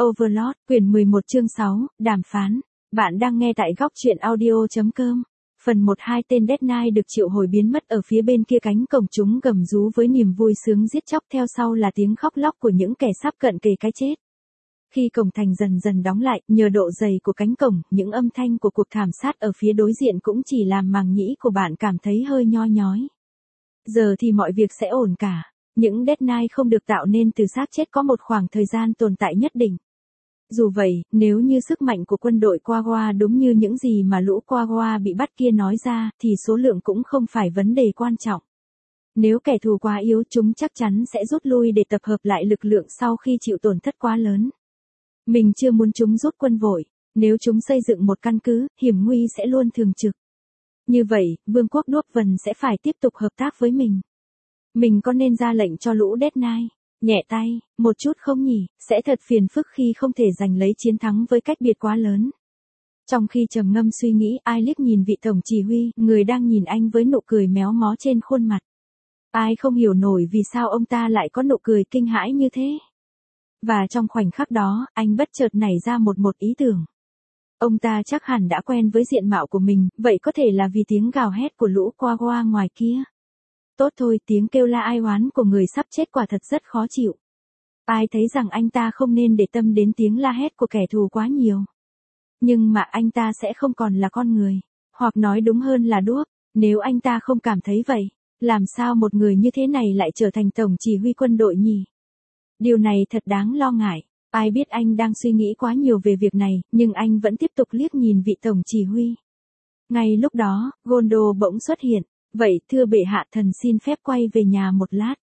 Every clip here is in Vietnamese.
Overlord, quyển 11 chương 6, đàm phán. Bạn đang nghe tại góc truyện audio.com. Phần 1-2 tên Dead Knight được triệu hồi biến mất ở phía bên kia cánh cổng, chúng gầm rú với niềm vui sướng giết chóc, theo sau là tiếng khóc lóc của những kẻ sắp cận kề cái chết. Khi cổng thành dần dần đóng lại, nhờ độ dày của cánh cổng, những âm thanh của cuộc thảm sát ở phía đối diện cũng chỉ làm màng nhĩ của bạn cảm thấy hơi nhoi nhói. Giờ thì mọi việc sẽ ổn cả. Những Dead Knight không được tạo nên từ xác chết có một khoảng thời gian tồn tại nhất định. Dù vậy, nếu như sức mạnh của quân đội Quagga đúng như những gì mà lũ Quagga bị bắt kia nói ra, thì số lượng cũng không phải vấn đề quan trọng. Nếu kẻ thù quá yếu, chúng chắc chắn sẽ rút lui để tập hợp lại lực lượng sau khi chịu tổn thất quá lớn. Mình chưa muốn chúng rút quân vội. Nếu chúng xây dựng một căn cứ, hiểm nguy sẽ luôn thường trực. Như vậy, Vương quốc Đuốc Vần sẽ phải tiếp tục hợp tác với mình. Mình có nên ra lệnh cho lũ Dead Knight? Nhẹ tay, một chút không nhỉ, sẽ thật phiền phức khi không thể giành lấy chiến thắng với cách biệt quá lớn. Trong khi trầm ngâm suy nghĩ, ai liếc nhìn vị tổng chỉ huy, người đang nhìn anh với nụ cười méo mó trên khuôn mặt. Ai không hiểu nổi vì sao ông ta lại có nụ cười kinh hãi như thế. Và trong khoảnh khắc đó, anh bất chợt nảy ra một ý tưởng. Ông ta chắc hẳn đã quen với diện mạo của mình, vậy có thể là vì tiếng gào hét của lũ Quagga ngoài kia. Tốt thôi, tiếng kêu la ai oán của người sắp chết quả thật rất khó chịu. Ai thấy rằng anh ta không nên để tâm đến tiếng la hét của kẻ thù quá nhiều. Nhưng mà anh ta sẽ không còn là con người, hoặc nói đúng hơn là đuốc. Nếu anh ta không cảm thấy vậy, làm sao một người như thế này lại trở thành tổng chỉ huy quân đội nhỉ? Điều này thật đáng lo ngại. Ai biết anh đang suy nghĩ quá nhiều về việc này, nhưng anh vẫn tiếp tục liếc nhìn vị tổng chỉ huy. Ngay lúc đó, Gondo bỗng xuất hiện. Vậy thưa bệ hạ, thần xin phép quay về nhà một lát.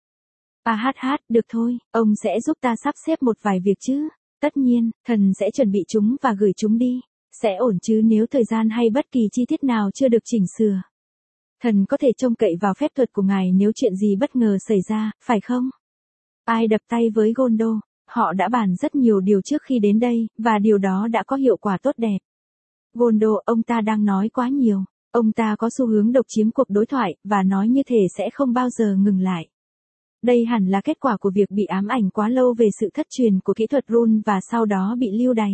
Được thôi, ông sẽ giúp ta sắp xếp một vài việc chứ. Tất nhiên, thần sẽ chuẩn bị chúng và gửi chúng đi. Sẽ ổn chứ nếu thời gian hay bất kỳ chi tiết nào chưa được chỉnh sửa. Thần có thể trông cậy vào phép thuật của ngài nếu chuyện gì bất ngờ xảy ra, phải không? Ai đập tay với Gondo. Họ đã bàn rất nhiều điều trước khi đến đây, và điều đó đã có hiệu quả tốt đẹp. Gondo, ông ta đang nói quá nhiều. Ông ta có xu hướng độc chiếm cuộc đối thoại, và nói như thể sẽ không bao giờ ngừng lại. Đây hẳn là kết quả của việc bị ám ảnh quá lâu về sự thất truyền của kỹ thuật rune và sau đó bị lưu đày.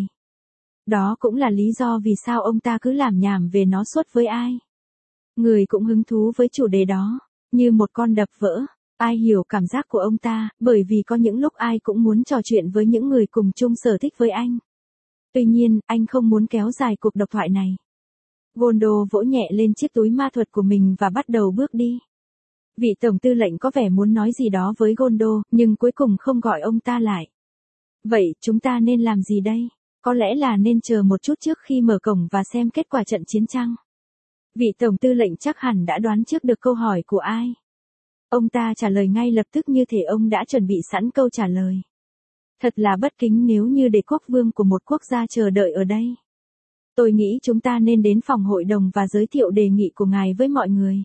Đó cũng là lý do vì sao ông ta cứ làm nhảm về nó suốt với ai. Người cũng hứng thú với chủ đề đó, như một con đập vỡ. Ai hiểu cảm giác của ông ta, bởi vì có những lúc ai cũng muốn trò chuyện với những người cùng chung sở thích với anh. Tuy nhiên, anh không muốn kéo dài cuộc độc thoại này. Gondo vỗ nhẹ lên chiếc túi ma thuật của mình và bắt đầu bước đi. Vị tổng tư lệnh có vẻ muốn nói gì đó với Gondo, nhưng cuối cùng không gọi ông ta lại. Vậy, chúng ta nên làm gì đây? Có lẽ là nên chờ một chút trước khi mở cổng và xem kết quả trận chiến chăng? Vị tổng tư lệnh chắc hẳn đã đoán trước được câu hỏi của ai. Ông ta trả lời ngay lập tức như thể ông đã chuẩn bị sẵn câu trả lời. Thật là bất kính nếu như để quốc vương của một quốc gia chờ đợi ở đây. Tôi nghĩ chúng ta nên đến phòng hội đồng và giới thiệu đề nghị của ngài với mọi người.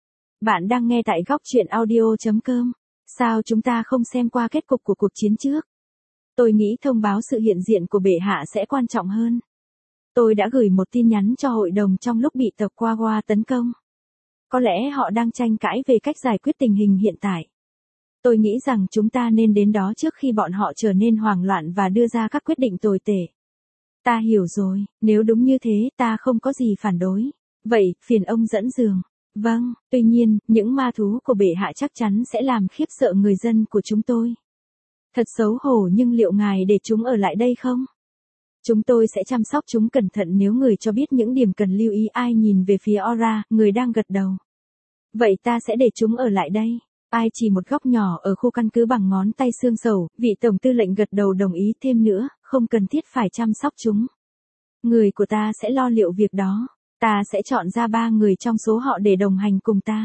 Bạn đang nghe tại góc truyện audio.com. Sao chúng ta không xem qua kết cục của cuộc chiến trước? Tôi nghĩ thông báo sự hiện diện của bệ hạ sẽ quan trọng hơn. Tôi đã gửi một tin nhắn cho hội đồng trong lúc bị tộc Quagga tấn công. Có lẽ họ đang tranh cãi về cách giải quyết tình hình hiện tại. Tôi nghĩ rằng chúng ta nên đến đó trước khi bọn họ trở nên hoảng loạn và đưa ra các quyết định tồi tệ. Ta hiểu rồi, nếu đúng như thế ta không có gì phản đối. Vậy, phiền ông dẫn đường. Vâng, tuy nhiên, những ma thú của bệ hạ chắc chắn sẽ làm khiếp sợ người dân của chúng tôi. Thật xấu hổ, nhưng liệu ngài để chúng ở lại đây không? Chúng tôi sẽ chăm sóc chúng cẩn thận nếu người cho biết những điểm cần lưu ý. Ai nhìn về phía Ora, người đang gật đầu. Vậy ta sẽ để chúng ở lại đây. Ai chỉ một góc nhỏ ở khu căn cứ bằng ngón tay xương sầu, vị tổng tư lệnh gật đầu đồng ý. Thêm nữa, không cần thiết phải chăm sóc chúng. Người của ta sẽ lo liệu việc đó. Ta sẽ chọn ra 3 người trong số họ để đồng hành cùng ta.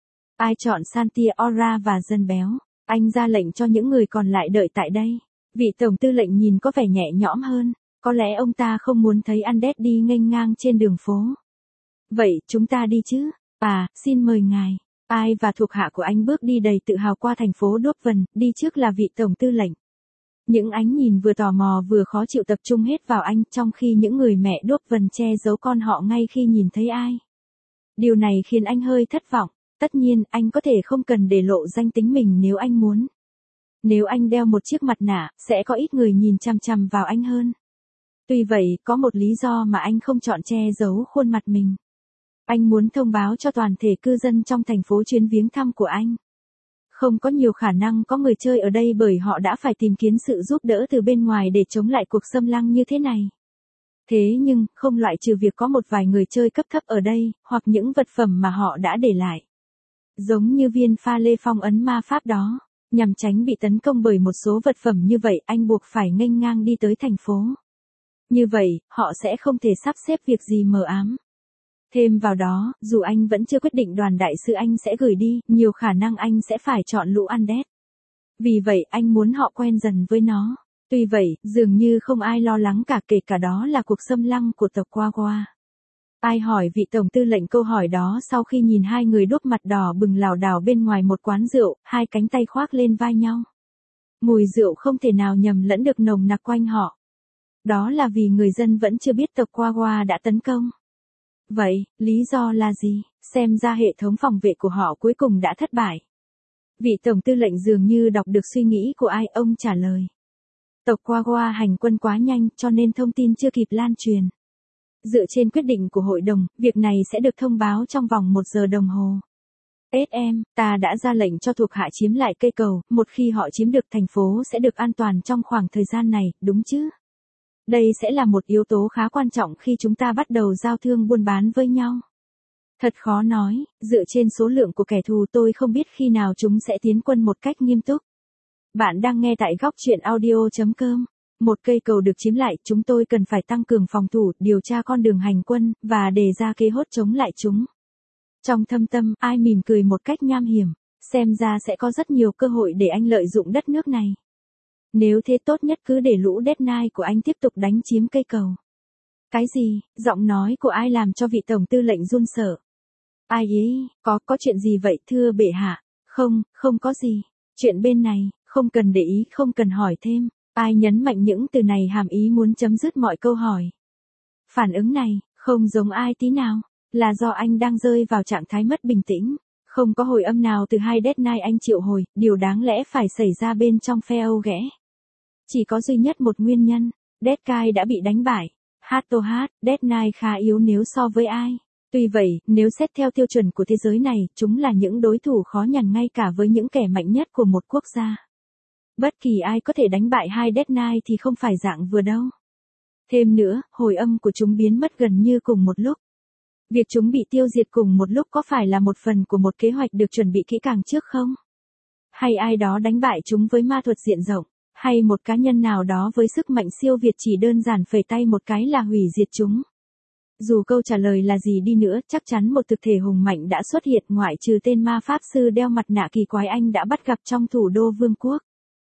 Ai chọn Santi, Ora và dân béo. Anh ra lệnh cho những người còn lại đợi tại đây. Vị tổng tư lệnh nhìn có vẻ nhẹ nhõm hơn. Có lẽ ông ta không muốn thấy Undead đi nghênh ngang trên đường phố. Vậy, chúng ta đi chứ? Xin mời ngài. Ai và thuộc hạ của anh bước đi đầy tự hào qua thành phố Đuốc Vần, đi trước là vị tổng tư lệnh. Những ánh nhìn vừa tò mò vừa khó chịu tập trung hết vào anh, trong khi những người mẹ Đuốc Vần che giấu con họ ngay khi nhìn thấy ai. Điều này khiến anh hơi thất vọng. Tất nhiên, anh có thể không cần để lộ danh tính mình nếu anh muốn. Nếu anh đeo một chiếc mặt nạ, sẽ có ít người nhìn chằm chằm vào anh hơn. Tuy vậy, có một lý do mà anh không chọn che giấu khuôn mặt mình. Anh muốn thông báo cho toàn thể cư dân trong thành phố chuyến viếng thăm của anh. Không có nhiều khả năng có người chơi ở đây bởi họ đã phải tìm kiếm sự giúp đỡ từ bên ngoài để chống lại cuộc xâm lăng như thế này. Thế nhưng, không loại trừ việc có một vài người chơi cấp thấp ở đây, hoặc những vật phẩm mà họ đã để lại. Giống như viên pha lê phong ấn ma pháp đó. Nhằm tránh bị tấn công bởi một số vật phẩm như vậy, anh buộc phải nghênh ngang đi tới thành phố. Như vậy, họ sẽ không thể sắp xếp việc gì mờ ám. Thêm vào đó, dù anh vẫn chưa quyết định đoàn đại sứ anh sẽ gửi đi, nhiều khả năng anh sẽ phải chọn lũ Undead. Vì vậy, anh muốn họ quen dần với nó. Tuy vậy, dường như không ai lo lắng cả, kể cả đó là cuộc xâm lăng của tộc Quagua. Ai hỏi vị tổng tư lệnh câu hỏi đó sau khi nhìn hai người đốt mặt đỏ bừng lảo đảo bên ngoài một quán rượu, hai cánh tay khoác lên vai nhau. Mùi rượu không thể nào nhầm lẫn được nồng nặc quanh họ. Đó là vì người dân vẫn chưa biết tộc Quagua đã tấn công. Vậy, lý do là gì? Xem ra hệ thống phòng vệ của họ cuối cùng đã thất bại. Vị tổng tư lệnh dường như đọc được suy nghĩ của ai, ông trả lời. Tộc Quagua hành quân quá nhanh cho nên thông tin chưa kịp lan truyền. Dựa trên quyết định của hội đồng, việc này sẽ được thông báo trong vòng 1 giờ đồng hồ. SM, ta đã ra lệnh cho thuộc hạ chiếm lại cây cầu, một khi họ chiếm được thành phố sẽ được an toàn trong khoảng thời gian này, đúng chứ? Đây sẽ là một yếu tố khá quan trọng khi chúng ta bắt đầu giao thương buôn bán với nhau. Thật khó nói, dựa trên số lượng của kẻ thù tôi không biết khi nào chúng sẽ tiến quân một cách nghiêm túc. Bạn đang nghe tại góc truyện audio.com. Một cây cầu được chiếm lại, chúng tôi cần phải tăng cường phòng thủ, điều tra con đường hành quân, và đề ra kế hoạch chống lại chúng. Trong thâm tâm, ai mỉm cười một cách nham hiểm, xem ra sẽ có rất nhiều cơ hội để anh lợi dụng đất nước này. Nếu thế tốt nhất cứ để lũ Dead Knight của anh tiếp tục đánh chiếm cây cầu. Cái gì? Giọng nói của ai làm cho vị tổng tư lệnh run sợ. Ai ý, có chuyện gì vậy thưa bệ hạ? Không có gì. Chuyện bên này, không cần để ý, không cần hỏi thêm. Ai nhấn mạnh những từ này hàm ý muốn chấm dứt mọi câu hỏi. Phản ứng này, không giống ai tí nào, là do anh đang rơi vào trạng thái mất bình tĩnh. Không có hồi âm nào từ hai Dead Knight anh triệu hồi, điều đáng lẽ phải xảy ra bên trong phe Âu ghẽ. Chỉ có duy nhất một nguyên nhân, Dead Guy đã bị đánh bại. Dead Knight khá yếu nếu so với ai. Tuy vậy, nếu xét theo tiêu chuẩn của thế giới này, chúng là những đối thủ khó nhằn ngay cả với những kẻ mạnh nhất của một quốc gia. Bất kỳ ai có thể đánh bại hai Dead Knight thì không phải dạng vừa đâu. Thêm nữa, hồi âm của chúng biến mất gần như cùng một lúc. Việc chúng bị tiêu diệt cùng một lúc có phải là một phần của một kế hoạch được chuẩn bị kỹ càng trước không? Hay ai đó đánh bại chúng với ma thuật diện rộng? Hay một cá nhân nào đó với sức mạnh siêu việt chỉ đơn giản phẩy tay một cái là hủy diệt chúng? Dù câu trả lời là gì đi nữa, chắc chắn một thực thể hùng mạnh đã xuất hiện ngoại trừ tên ma pháp sư đeo mặt nạ kỳ quái anh đã bắt gặp trong thủ đô vương quốc.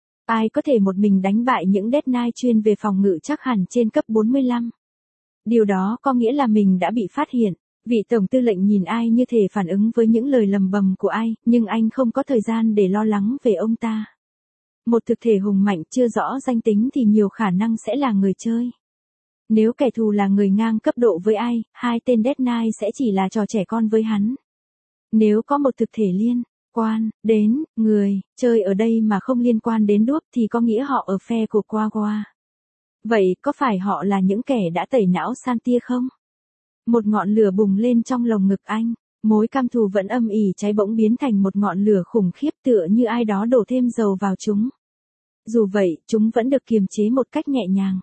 Ai có thể một mình đánh bại những Dead Knight chuyên về phòng ngự chắc hẳn trên cấp 45? Điều đó có nghĩa là mình đã bị phát hiện. Vị tổng tư lệnh nhìn ai như thể phản ứng với những lời lầm bầm của ai, nhưng anh không có thời gian để lo lắng về ông ta. Một thực thể hùng mạnh chưa rõ danh tính thì nhiều khả năng sẽ là người chơi. Nếu kẻ thù là người ngang cấp độ với ai, hai tên Dead Knight sẽ chỉ là trò trẻ con với hắn. Nếu có một thực thể liên quan đến người chơi ở đây mà không liên quan đến đuốc thì có nghĩa họ ở phe của Quagua. Vậy có phải họ là những kẻ đã tẩy não Santia không? Một ngọn lửa bùng lên trong lồng ngực anh. Mối căm thù vẫn âm ỉ cháy bỗng biến thành một ngọn lửa khủng khiếp tựa như ai đó đổ thêm dầu vào chúng. Dù vậy, chúng vẫn được kiềm chế một cách nhẹ nhàng.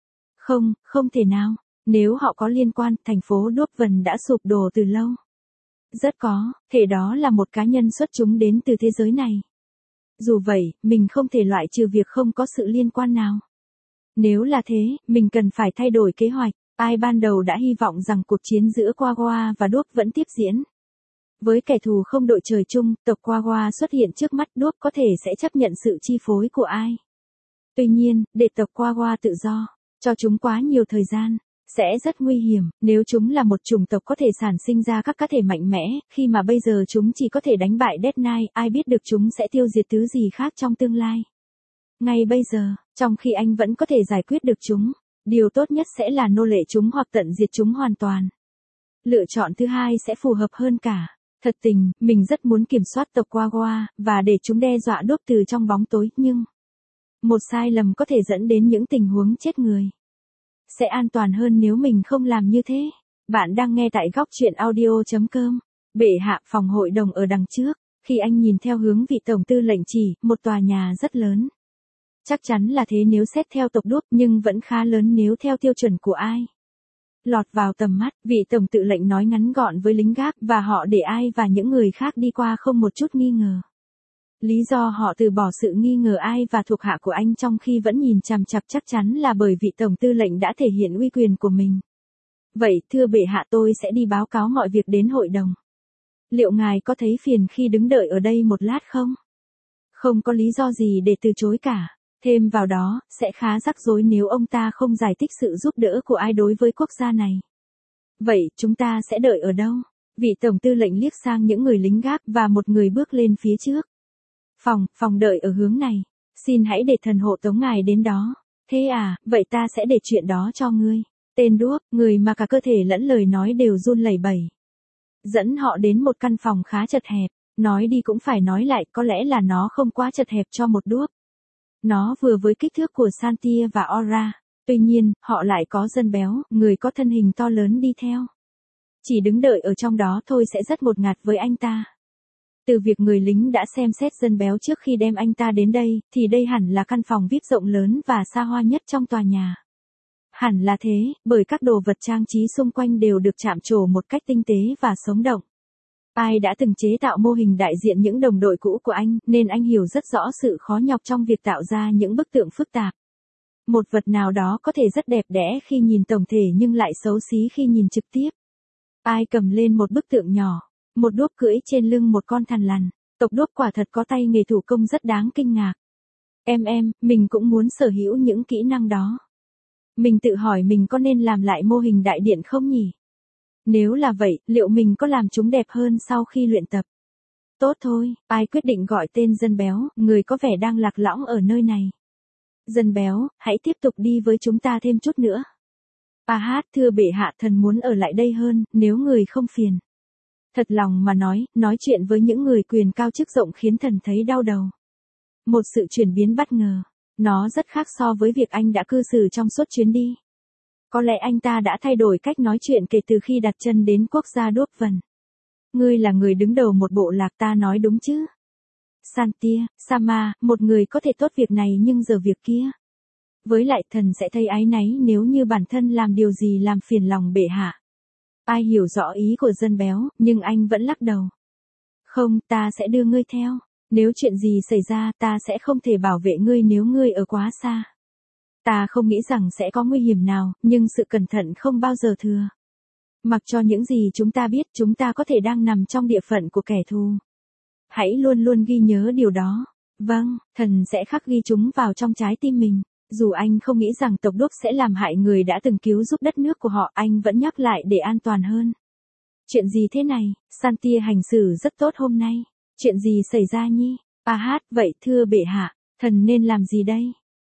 Không thể nào. Nếu họ có liên quan, thành phố Dublin đã sụp đổ từ lâu. Rất có thể đó là một cá nhân xuất chúng đến từ thế giới này. Dù vậy, mình không thể loại trừ việc không có sự liên quan nào. Nếu là thế, mình cần phải thay đổi kế hoạch. Ai ban đầu đã hy vọng rằng cuộc chiến giữa Quagua và Đuốc vẫn tiếp diễn. Với kẻ thù không đội trời chung, tộc Quagua xuất hiện trước mắt, Đuốc có thể sẽ chấp nhận sự chi phối của ai. Tuy nhiên, để tộc Quagua tự do, cho chúng quá nhiều thời gian, sẽ rất nguy hiểm. Nếu chúng là một chủng tộc có thể sản sinh ra các cá thể mạnh mẽ, khi mà bây giờ chúng chỉ có thể đánh bại Dead Knight, ai biết được chúng sẽ tiêu diệt thứ gì khác trong tương lai. Ngay bây giờ, trong khi anh vẫn có thể giải quyết được chúng, điều tốt nhất sẽ là nô lệ chúng hoặc tận diệt chúng hoàn toàn. Lựa chọn thứ hai sẽ phù hợp hơn cả. Thật tình, mình rất muốn kiểm soát tộc Wawa, và để chúng đe dọa đốp từ trong bóng tối, nhưng một sai lầm có thể dẫn đến những tình huống chết người. Sẽ an toàn hơn nếu mình không làm như thế. Bạn đang nghe tại góc chuyện audio.com. Bệ hạ, phòng hội đồng ở đằng trước. Khi anh nhìn theo hướng vị tổng tư lệnh chỉ, một tòa nhà rất lớn. Chắc chắn là thế nếu xét theo tộc đốp, nhưng vẫn khá lớn nếu theo tiêu chuẩn của ai. Lọt vào tầm mắt, vị tổng tư lệnh nói ngắn gọn với lính gác, và họ để ai và những người khác đi qua không một chút nghi ngờ. Lý do họ từ bỏ sự nghi ngờ ai và thuộc hạ của anh trong khi vẫn nhìn chằm chằm chắc chắn là bởi vị tổng tư lệnh đã thể hiện uy quyền của mình. Vậy, thưa bệ hạ, tôi sẽ đi báo cáo mọi việc đến hội đồng. Liệu ngài có thấy phiền khi đứng đợi ở đây một lát không? Không có lý do gì để từ chối cả. Thêm vào đó, sẽ khá rắc rối nếu ông ta không giải thích sự giúp đỡ của ai đối với quốc gia này. Vậy, chúng ta sẽ đợi ở đâu? Vị tổng tư lệnh liếc sang những người lính gác và một người bước lên phía trước. Phòng đợi ở hướng này. Xin hãy để thần hộ tống ngài đến đó. Thế à, vậy ta sẽ để chuyện đó cho ngươi. Tên đuốc, người mà cả cơ thể lẫn lời nói đều run lẩy bẩy. Dẫn họ đến một căn phòng khá chật hẹp. Nói đi cũng phải nói lại, có lẽ là nó không quá chật hẹp cho một đuốc. Nó vừa với kích thước của Santia và Aura. Tuy nhiên, họ lại có dân béo, người có thân hình to lớn đi theo. Chỉ đứng đợi ở trong đó thôi sẽ rất ngột ngạt với anh ta. Từ việc người lính đã xem xét dân béo trước khi đem anh ta đến đây, thì đây hẳn là căn phòng VIP rộng lớn và xa hoa nhất trong tòa nhà. Hẳn là thế, bởi các đồ vật trang trí xung quanh đều được chạm trổ một cách tinh tế và sống động. Ai đã từng chế tạo mô hình đại diện những đồng đội cũ của anh, nên anh hiểu rất rõ sự khó nhọc trong việc tạo ra những bức tượng phức tạp. Một vật nào đó có thể rất đẹp đẽ khi nhìn tổng thể nhưng lại xấu xí khi nhìn trực tiếp. Ai cầm lên một bức tượng nhỏ, một đốp cưỡi trên lưng một con thằn lằn. Tộc đốp quả thật có tay nghề thủ công rất đáng kinh ngạc. Mình cũng muốn sở hữu những kỹ năng đó. Mình tự hỏi mình có nên làm lại mô hình đại điện không nhỉ? Nếu là vậy, liệu mình có làm chúng đẹp hơn sau khi luyện tập? Tốt thôi, ai quyết định gọi tên dân béo, người có vẻ đang lạc lõng ở nơi này. Dân béo, hãy tiếp tục đi với chúng ta thêm chút nữa. Thưa bệ hạ, thần muốn ở lại đây hơn, nếu người không phiền. Thật lòng mà nói chuyện với những người quyền cao chức rộng khiến thần thấy đau đầu. Một sự chuyển biến bất ngờ. Nó rất khác so với việc anh đã cư xử trong suốt chuyến đi. Có lẽ anh ta đã thay đổi cách nói chuyện kể từ khi đặt chân đến quốc gia Đốp Vần. Ngươi là người đứng đầu một bộ lạc, ta nói đúng chứ? Santia, Sama, một người có thể tốt việc này nhưng giờ việc kia. Với lại thần sẽ thấy áy náy nếu như bản thân làm điều gì làm phiền lòng bệ hạ. Ai hiểu rõ ý của dân béo, nhưng anh vẫn lắc đầu. Không, ta sẽ đưa ngươi theo. Nếu chuyện gì xảy ra, ta sẽ không thể bảo vệ ngươi nếu ngươi ở quá xa. Ta không nghĩ rằng sẽ có nguy hiểm nào, nhưng sự cẩn thận không bao giờ thừa. Mặc cho những gì chúng ta biết, chúng ta có thể đang nằm trong địa phận của kẻ thù. Hãy luôn luôn ghi nhớ điều đó. Vâng, thần sẽ khắc ghi chúng vào trong trái tim mình. Dù anh không nghĩ rằng tộc đốp sẽ làm hại người đã từng cứu giúp đất nước của họ, anh vẫn nhắc lại để an toàn hơn. Chuyện gì thế này? Santia hành xử rất tốt hôm nay. Chuyện gì xảy ra nhi? Vậy thưa bệ hạ, thần nên làm gì đây?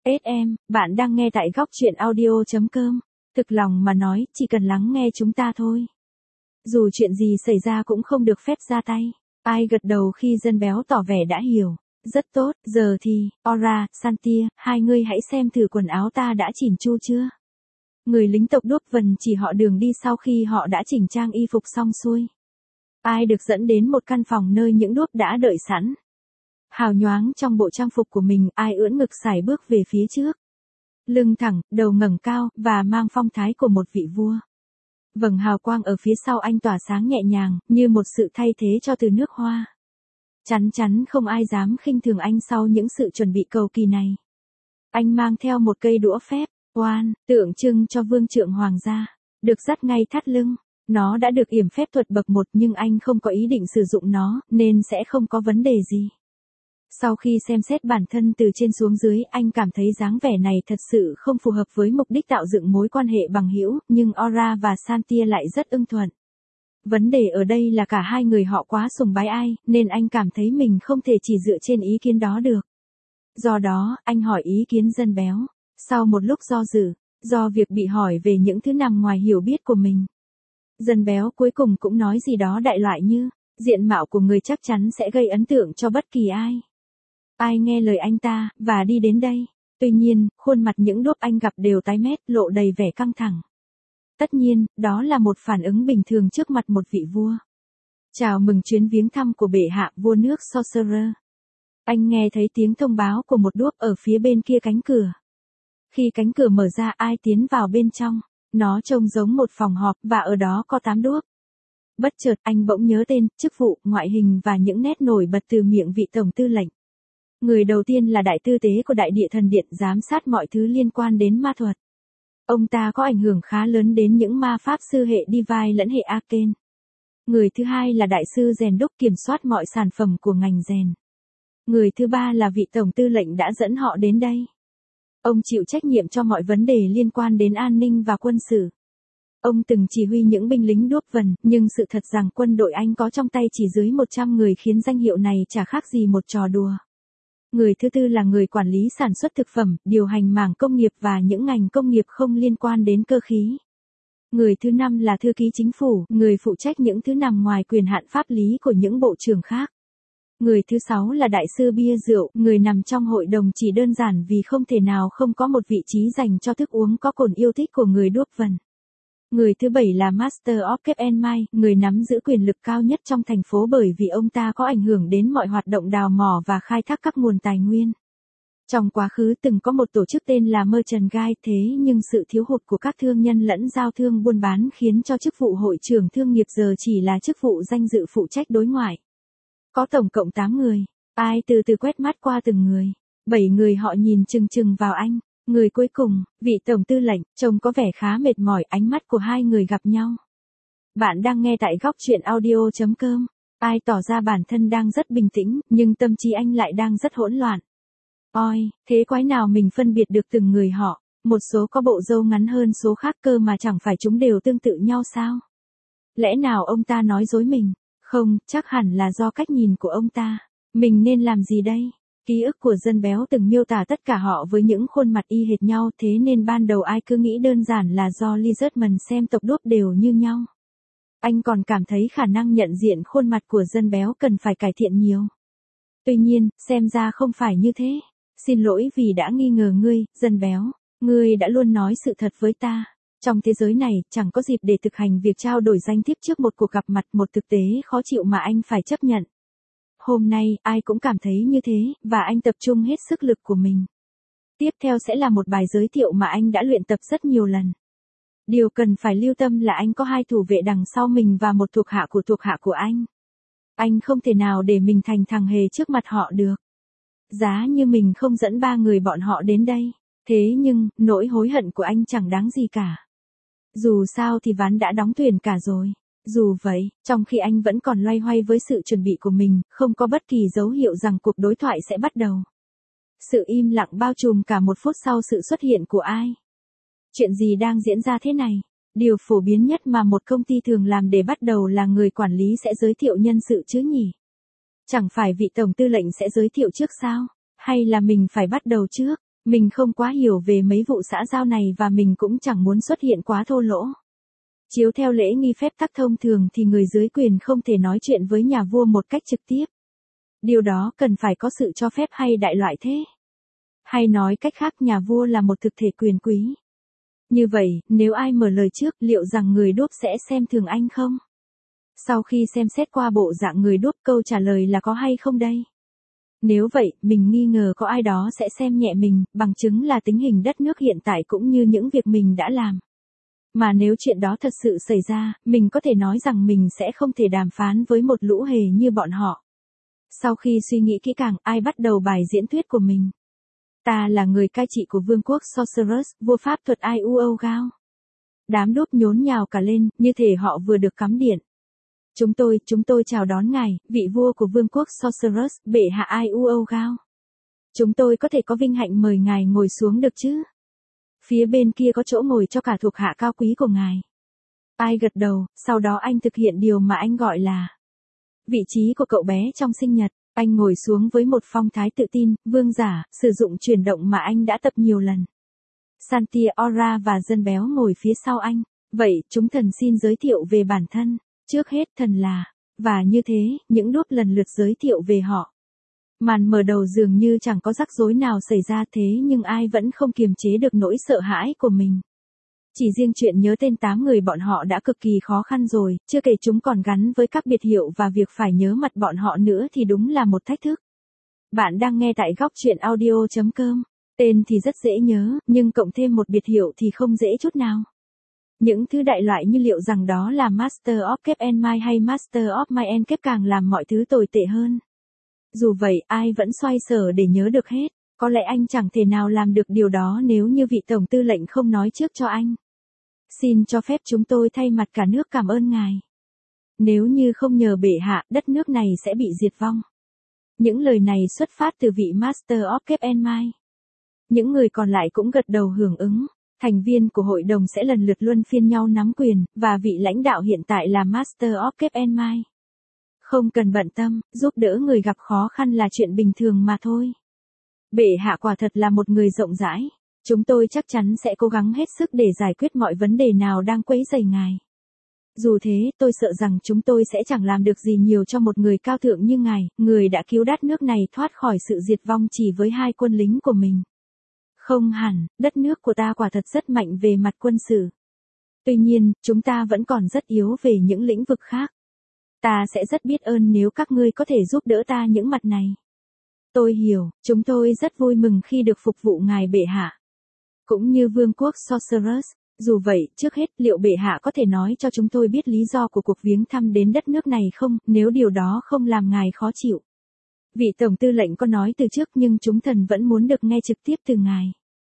Bạn đang nghe tại góc chuyện audio.com. Thực lòng mà nói, chỉ cần lắng nghe chúng ta thôi. Dù chuyện gì xảy ra cũng không được phép ra tay. Ai gật đầu khi dân béo tỏ vẻ đã hiểu. Rất tốt, giờ thì, Aura, Santia, hai ngươi hãy xem thử quần áo ta đã chỉn chu chưa. Người lính tộc Đốp Vần chỉ họ đường đi sau khi họ đã chỉnh trang y phục xong xuôi. Ai được dẫn đến một căn phòng nơi những đốp đã đợi sẵn. Hào nhoáng trong bộ trang phục của mình, ai ưỡn ngực sải bước về phía trước. Lưng thẳng, đầu ngẩng cao, và mang phong thái của một vị vua. Vầng hào quang ở phía sau anh tỏa sáng nhẹ nhàng, như một sự thay thế cho từ nước hoa. Chắn chắn không ai dám khinh thường anh sau những sự chuẩn bị cầu kỳ này. Anh mang theo một cây đũa phép, oan, tượng trưng cho vương trượng hoàng gia, được dắt ngay thắt lưng. Nó đã được yểm phép thuật bậc 1 nhưng anh không có ý định sử dụng nó, nên sẽ không có vấn đề gì. Sau khi xem xét bản thân từ trên xuống dưới, anh cảm thấy dáng vẻ này thật sự không phù hợp với mục đích tạo dựng mối quan hệ bằng hữu, nhưng Aura và Santia lại rất ưng thuận. Vấn đề ở đây là cả hai người họ quá sùng bái ai, nên anh cảm thấy mình không thể chỉ dựa trên ý kiến đó được. Do đó, anh hỏi ý kiến dân béo. Sau một lúc do dự, do việc bị hỏi về những thứ nằm ngoài hiểu biết của mình, dân béo cuối cùng cũng nói gì đó đại loại như, Diện mạo của người chắc chắn sẽ gây ấn tượng cho bất kỳ ai. Ai nghe lời anh ta, và đi đến đây. Tuy nhiên, khuôn mặt những đốp anh gặp đều tái mét, lộ đầy vẻ căng thẳng. Tất nhiên, đó là một phản ứng bình thường trước mặt một vị vua. Chào mừng chuyến viếng thăm của bệ hạ vua nước Sorcerer. Anh nghe thấy tiếng thông báo của một đốp ở phía bên kia cánh cửa. Khi cánh cửa mở ra, ai tiến vào bên trong. Nó trông giống một phòng họp và ở đó có 8 đốp. Bất chợt anh bỗng nhớ tên, chức vụ, ngoại hình và những nét nổi bật từ miệng vị tổng tư lệnh. Người đầu tiên là đại tư tế của Đại Địa Thần Điện, giám sát mọi thứ liên quan đến ma thuật. Ông ta có ảnh hưởng khá lớn đến những ma pháp sư hệ Divine lẫn hệ Arcane. Người thứ hai là đại sư rèn đúc, kiểm soát mọi sản phẩm của ngành rèn. Người thứ ba là vị tổng tư lệnh đã dẫn họ đến đây. Ông chịu trách nhiệm cho mọi vấn đề liên quan đến an ninh và quân sự. Ông từng chỉ huy những binh lính đốp vần, nhưng sự thật rằng quân đội Anh có trong tay chỉ dưới 100 người khiến danh hiệu này chả khác gì một trò đùa. Người thứ tư là người quản lý sản xuất thực phẩm, điều hành mảng công nghiệp và những ngành công nghiệp không liên quan đến cơ khí. Người thứ năm là thư ký chính phủ, người phụ trách những thứ nằm ngoài quyền hạn pháp lý của những bộ trưởng khác. Người thứ sáu là đại sư bia rượu, người nằm trong hội đồng chỉ đơn giản vì không thể nào không có một vị trí dành cho thức uống có cồn yêu thích của người đốp vần. Người thứ bảy là Master of Cape and Mine, người nắm giữ quyền lực cao nhất trong thành phố bởi vì ông ta có ảnh hưởng đến mọi hoạt động đào mỏ và khai thác các nguồn tài nguyên. Trong quá khứ từng có một tổ chức tên là Merchant Guild, thế nhưng sự thiếu hụt của các thương nhân lẫn giao thương buôn bán khiến cho chức vụ hội trưởng thương nghiệp giờ chỉ là chức vụ danh dự phụ trách đối ngoại. Có tổng cộng 8 người. Ai từ từ quét mắt qua từng người. 7 người họ nhìn chừng chừng vào anh. Người cuối cùng, vị tổng tư lệnh, trông có vẻ khá mệt mỏi, ánh mắt của hai người gặp nhau. Bạn đang nghe tại góc truyện audio.com. Ai tỏ ra bản thân đang rất bình tĩnh, nhưng tâm trí anh lại đang rất hỗn loạn. Ôi, thế quái nào mình phân biệt được từng người họ, một số có bộ râu ngắn hơn số khác cơ mà chẳng phải chúng đều tương tự nhau sao? Lẽ nào ông ta nói dối mình? Không, chắc hẳn là do cách nhìn của ông ta. Mình nên làm gì đây? Ký ức của dân béo từng miêu tả tất cả họ với những khuôn mặt y hệt nhau, thế nên ban đầu ai cứ nghĩ đơn giản là do Lizardman xem tộc đốp đều như nhau. Anh còn cảm thấy khả năng nhận diện khuôn mặt của dân béo cần phải cải thiện nhiều. Tuy nhiên, xem ra không phải như thế. Xin lỗi vì đã nghi ngờ ngươi, dân béo. Ngươi đã luôn nói sự thật với ta. Trong thế giới này, chẳng có dịp để thực hành việc trao đổi danh thiếp trước một cuộc gặp mặt, một thực tế khó chịu mà anh phải chấp nhận. Hôm nay, ai cũng cảm thấy như thế, và anh tập trung hết sức lực của mình. Tiếp theo sẽ là một bài giới thiệu mà anh đã luyện tập rất nhiều lần. Điều cần phải lưu tâm là anh có 2 thủ vệ đằng sau mình và một thuộc hạ của anh. Anh không thể nào để mình thành thằng hề trước mặt họ được. Giá như mình không dẫn 3 người bọn họ đến đây. Thế nhưng, nỗi hối hận của anh chẳng đáng gì cả. Dù sao thì ván đã đóng thuyền cả rồi. Dù vậy, trong khi anh vẫn còn loay hoay với sự chuẩn bị của mình, không có bất kỳ dấu hiệu rằng cuộc đối thoại sẽ bắt đầu. Sự im lặng bao trùm cả 1 phút sau sự xuất hiện của ai. Chuyện gì đang diễn ra thế này? Điều phổ biến nhất mà một công ty thường làm để bắt đầu là người quản lý sẽ giới thiệu nhân sự chứ nhỉ? Chẳng phải vị tổng tư lệnh sẽ giới thiệu trước sao? Hay là mình phải bắt đầu trước? Mình không quá hiểu về mấy vụ xã giao này và mình cũng chẳng muốn xuất hiện quá thô lỗ. Chiếu theo lễ nghi phép tắc thông thường thì người dưới quyền không thể nói chuyện với nhà vua một cách trực tiếp. Điều đó cần phải có sự cho phép hay đại loại thế. Hay nói cách khác, nhà vua là một thực thể quyền quý. Như vậy, nếu ai mở lời trước, liệu rằng người đốp sẽ xem thường anh không? Sau khi xem xét qua bộ dạng người đốp, câu trả lời là có hay không đây? Nếu vậy, mình nghi ngờ có ai đó sẽ xem nhẹ mình, bằng chứng là tình hình đất nước hiện tại cũng như những việc mình đã làm. Mà nếu chuyện đó thật sự xảy ra, mình có thể nói rằng mình sẽ không thể đàm phán với một lũ hề như bọn họ. Sau khi suy nghĩ kỹ càng, ai bắt đầu bài diễn thuyết của mình? Ta là người cai trị của vương quốc Sorcerers, vua pháp thuật Iuo Gao. Đám đốp nhốn nhào cả lên, như thể họ vừa được cắm điện. Chúng tôi chào đón ngài, vị vua của vương quốc Sorcerers, bệ hạ Iuo Gao. Chúng tôi có thể có vinh hạnh mời ngài ngồi xuống được chứ? Phía bên kia có chỗ ngồi cho cả thuộc hạ cao quý của ngài. Ai gật đầu, sau đó anh thực hiện điều mà anh gọi là vị trí của cậu bé trong sinh nhật. Anh ngồi xuống với một phong thái tự tin, vương giả, sử dụng chuyển động mà anh đã tập nhiều lần. Santiaora và dân béo ngồi phía sau anh. Vậy, chúng thần xin giới thiệu về bản thân. Trước hết, thần là Và như thế, những đốp lần lượt giới thiệu về họ. Màn mở đầu dường như chẳng có rắc rối nào xảy ra thế nhưng ai vẫn không kiềm chế được nỗi sợ hãi của mình. Chỉ riêng chuyện nhớ tên 8 người bọn họ đã cực kỳ khó khăn rồi, chưa kể chúng còn gắn với các biệt hiệu và việc phải nhớ mặt bọn họ nữa thì đúng là một thách thức. Bạn đang nghe tại góc truyện audio.com. Tên thì rất dễ nhớ, nhưng cộng thêm một biệt hiệu thì không dễ chút nào. Những thứ đại loại như liệu rằng đó là Master of Cape and Mind hay Master of Mind and Cape càng làm mọi thứ tồi tệ hơn. Dù vậy, ai vẫn xoay sở để nhớ được hết. Có lẽ anh chẳng thể nào làm được điều đó nếu như vị tổng tư lệnh không nói trước cho anh. Xin cho phép chúng tôi thay mặt cả nước cảm ơn ngài. Nếu như không nhờ bệ hạ, đất nước này sẽ bị diệt vong. Những lời này xuất phát từ vị Master of Cape and Mind. Những người còn lại cũng gật đầu hưởng ứng. Thành viên của hội đồng sẽ lần lượt luân phiên nhau nắm quyền, và vị lãnh đạo hiện tại là Master of Cape and Mind. Không cần bận tâm, giúp đỡ người gặp khó khăn là chuyện bình thường mà thôi. Bệ hạ quả thật là một người rộng rãi. Chúng tôi chắc chắn sẽ cố gắng hết sức để giải quyết mọi vấn đề nào đang quấy rầy ngài. Dù thế, tôi sợ rằng chúng tôi sẽ chẳng làm được gì nhiều cho một người cao thượng như ngài, người đã cứu đất nước này thoát khỏi sự diệt vong chỉ với 2 quân lính của mình. Không hẳn, đất nước của ta quả thật rất mạnh về mặt quân sự. Tuy nhiên, chúng ta vẫn còn rất yếu về những lĩnh vực khác. Ta sẽ rất biết ơn nếu các ngươi có thể giúp đỡ ta những mặt này. Tôi hiểu, chúng tôi rất vui mừng khi được phục vụ ngài bệ hạ. Cũng như vương quốc Sorcerers. Dù vậy, trước hết, liệu bệ hạ có thể nói cho chúng tôi biết lý do của cuộc viếng thăm đến đất nước này không, nếu điều đó không làm ngài khó chịu? Vị tổng tư lệnh có nói từ trước nhưng chúng thần vẫn muốn được nghe trực tiếp từ ngài.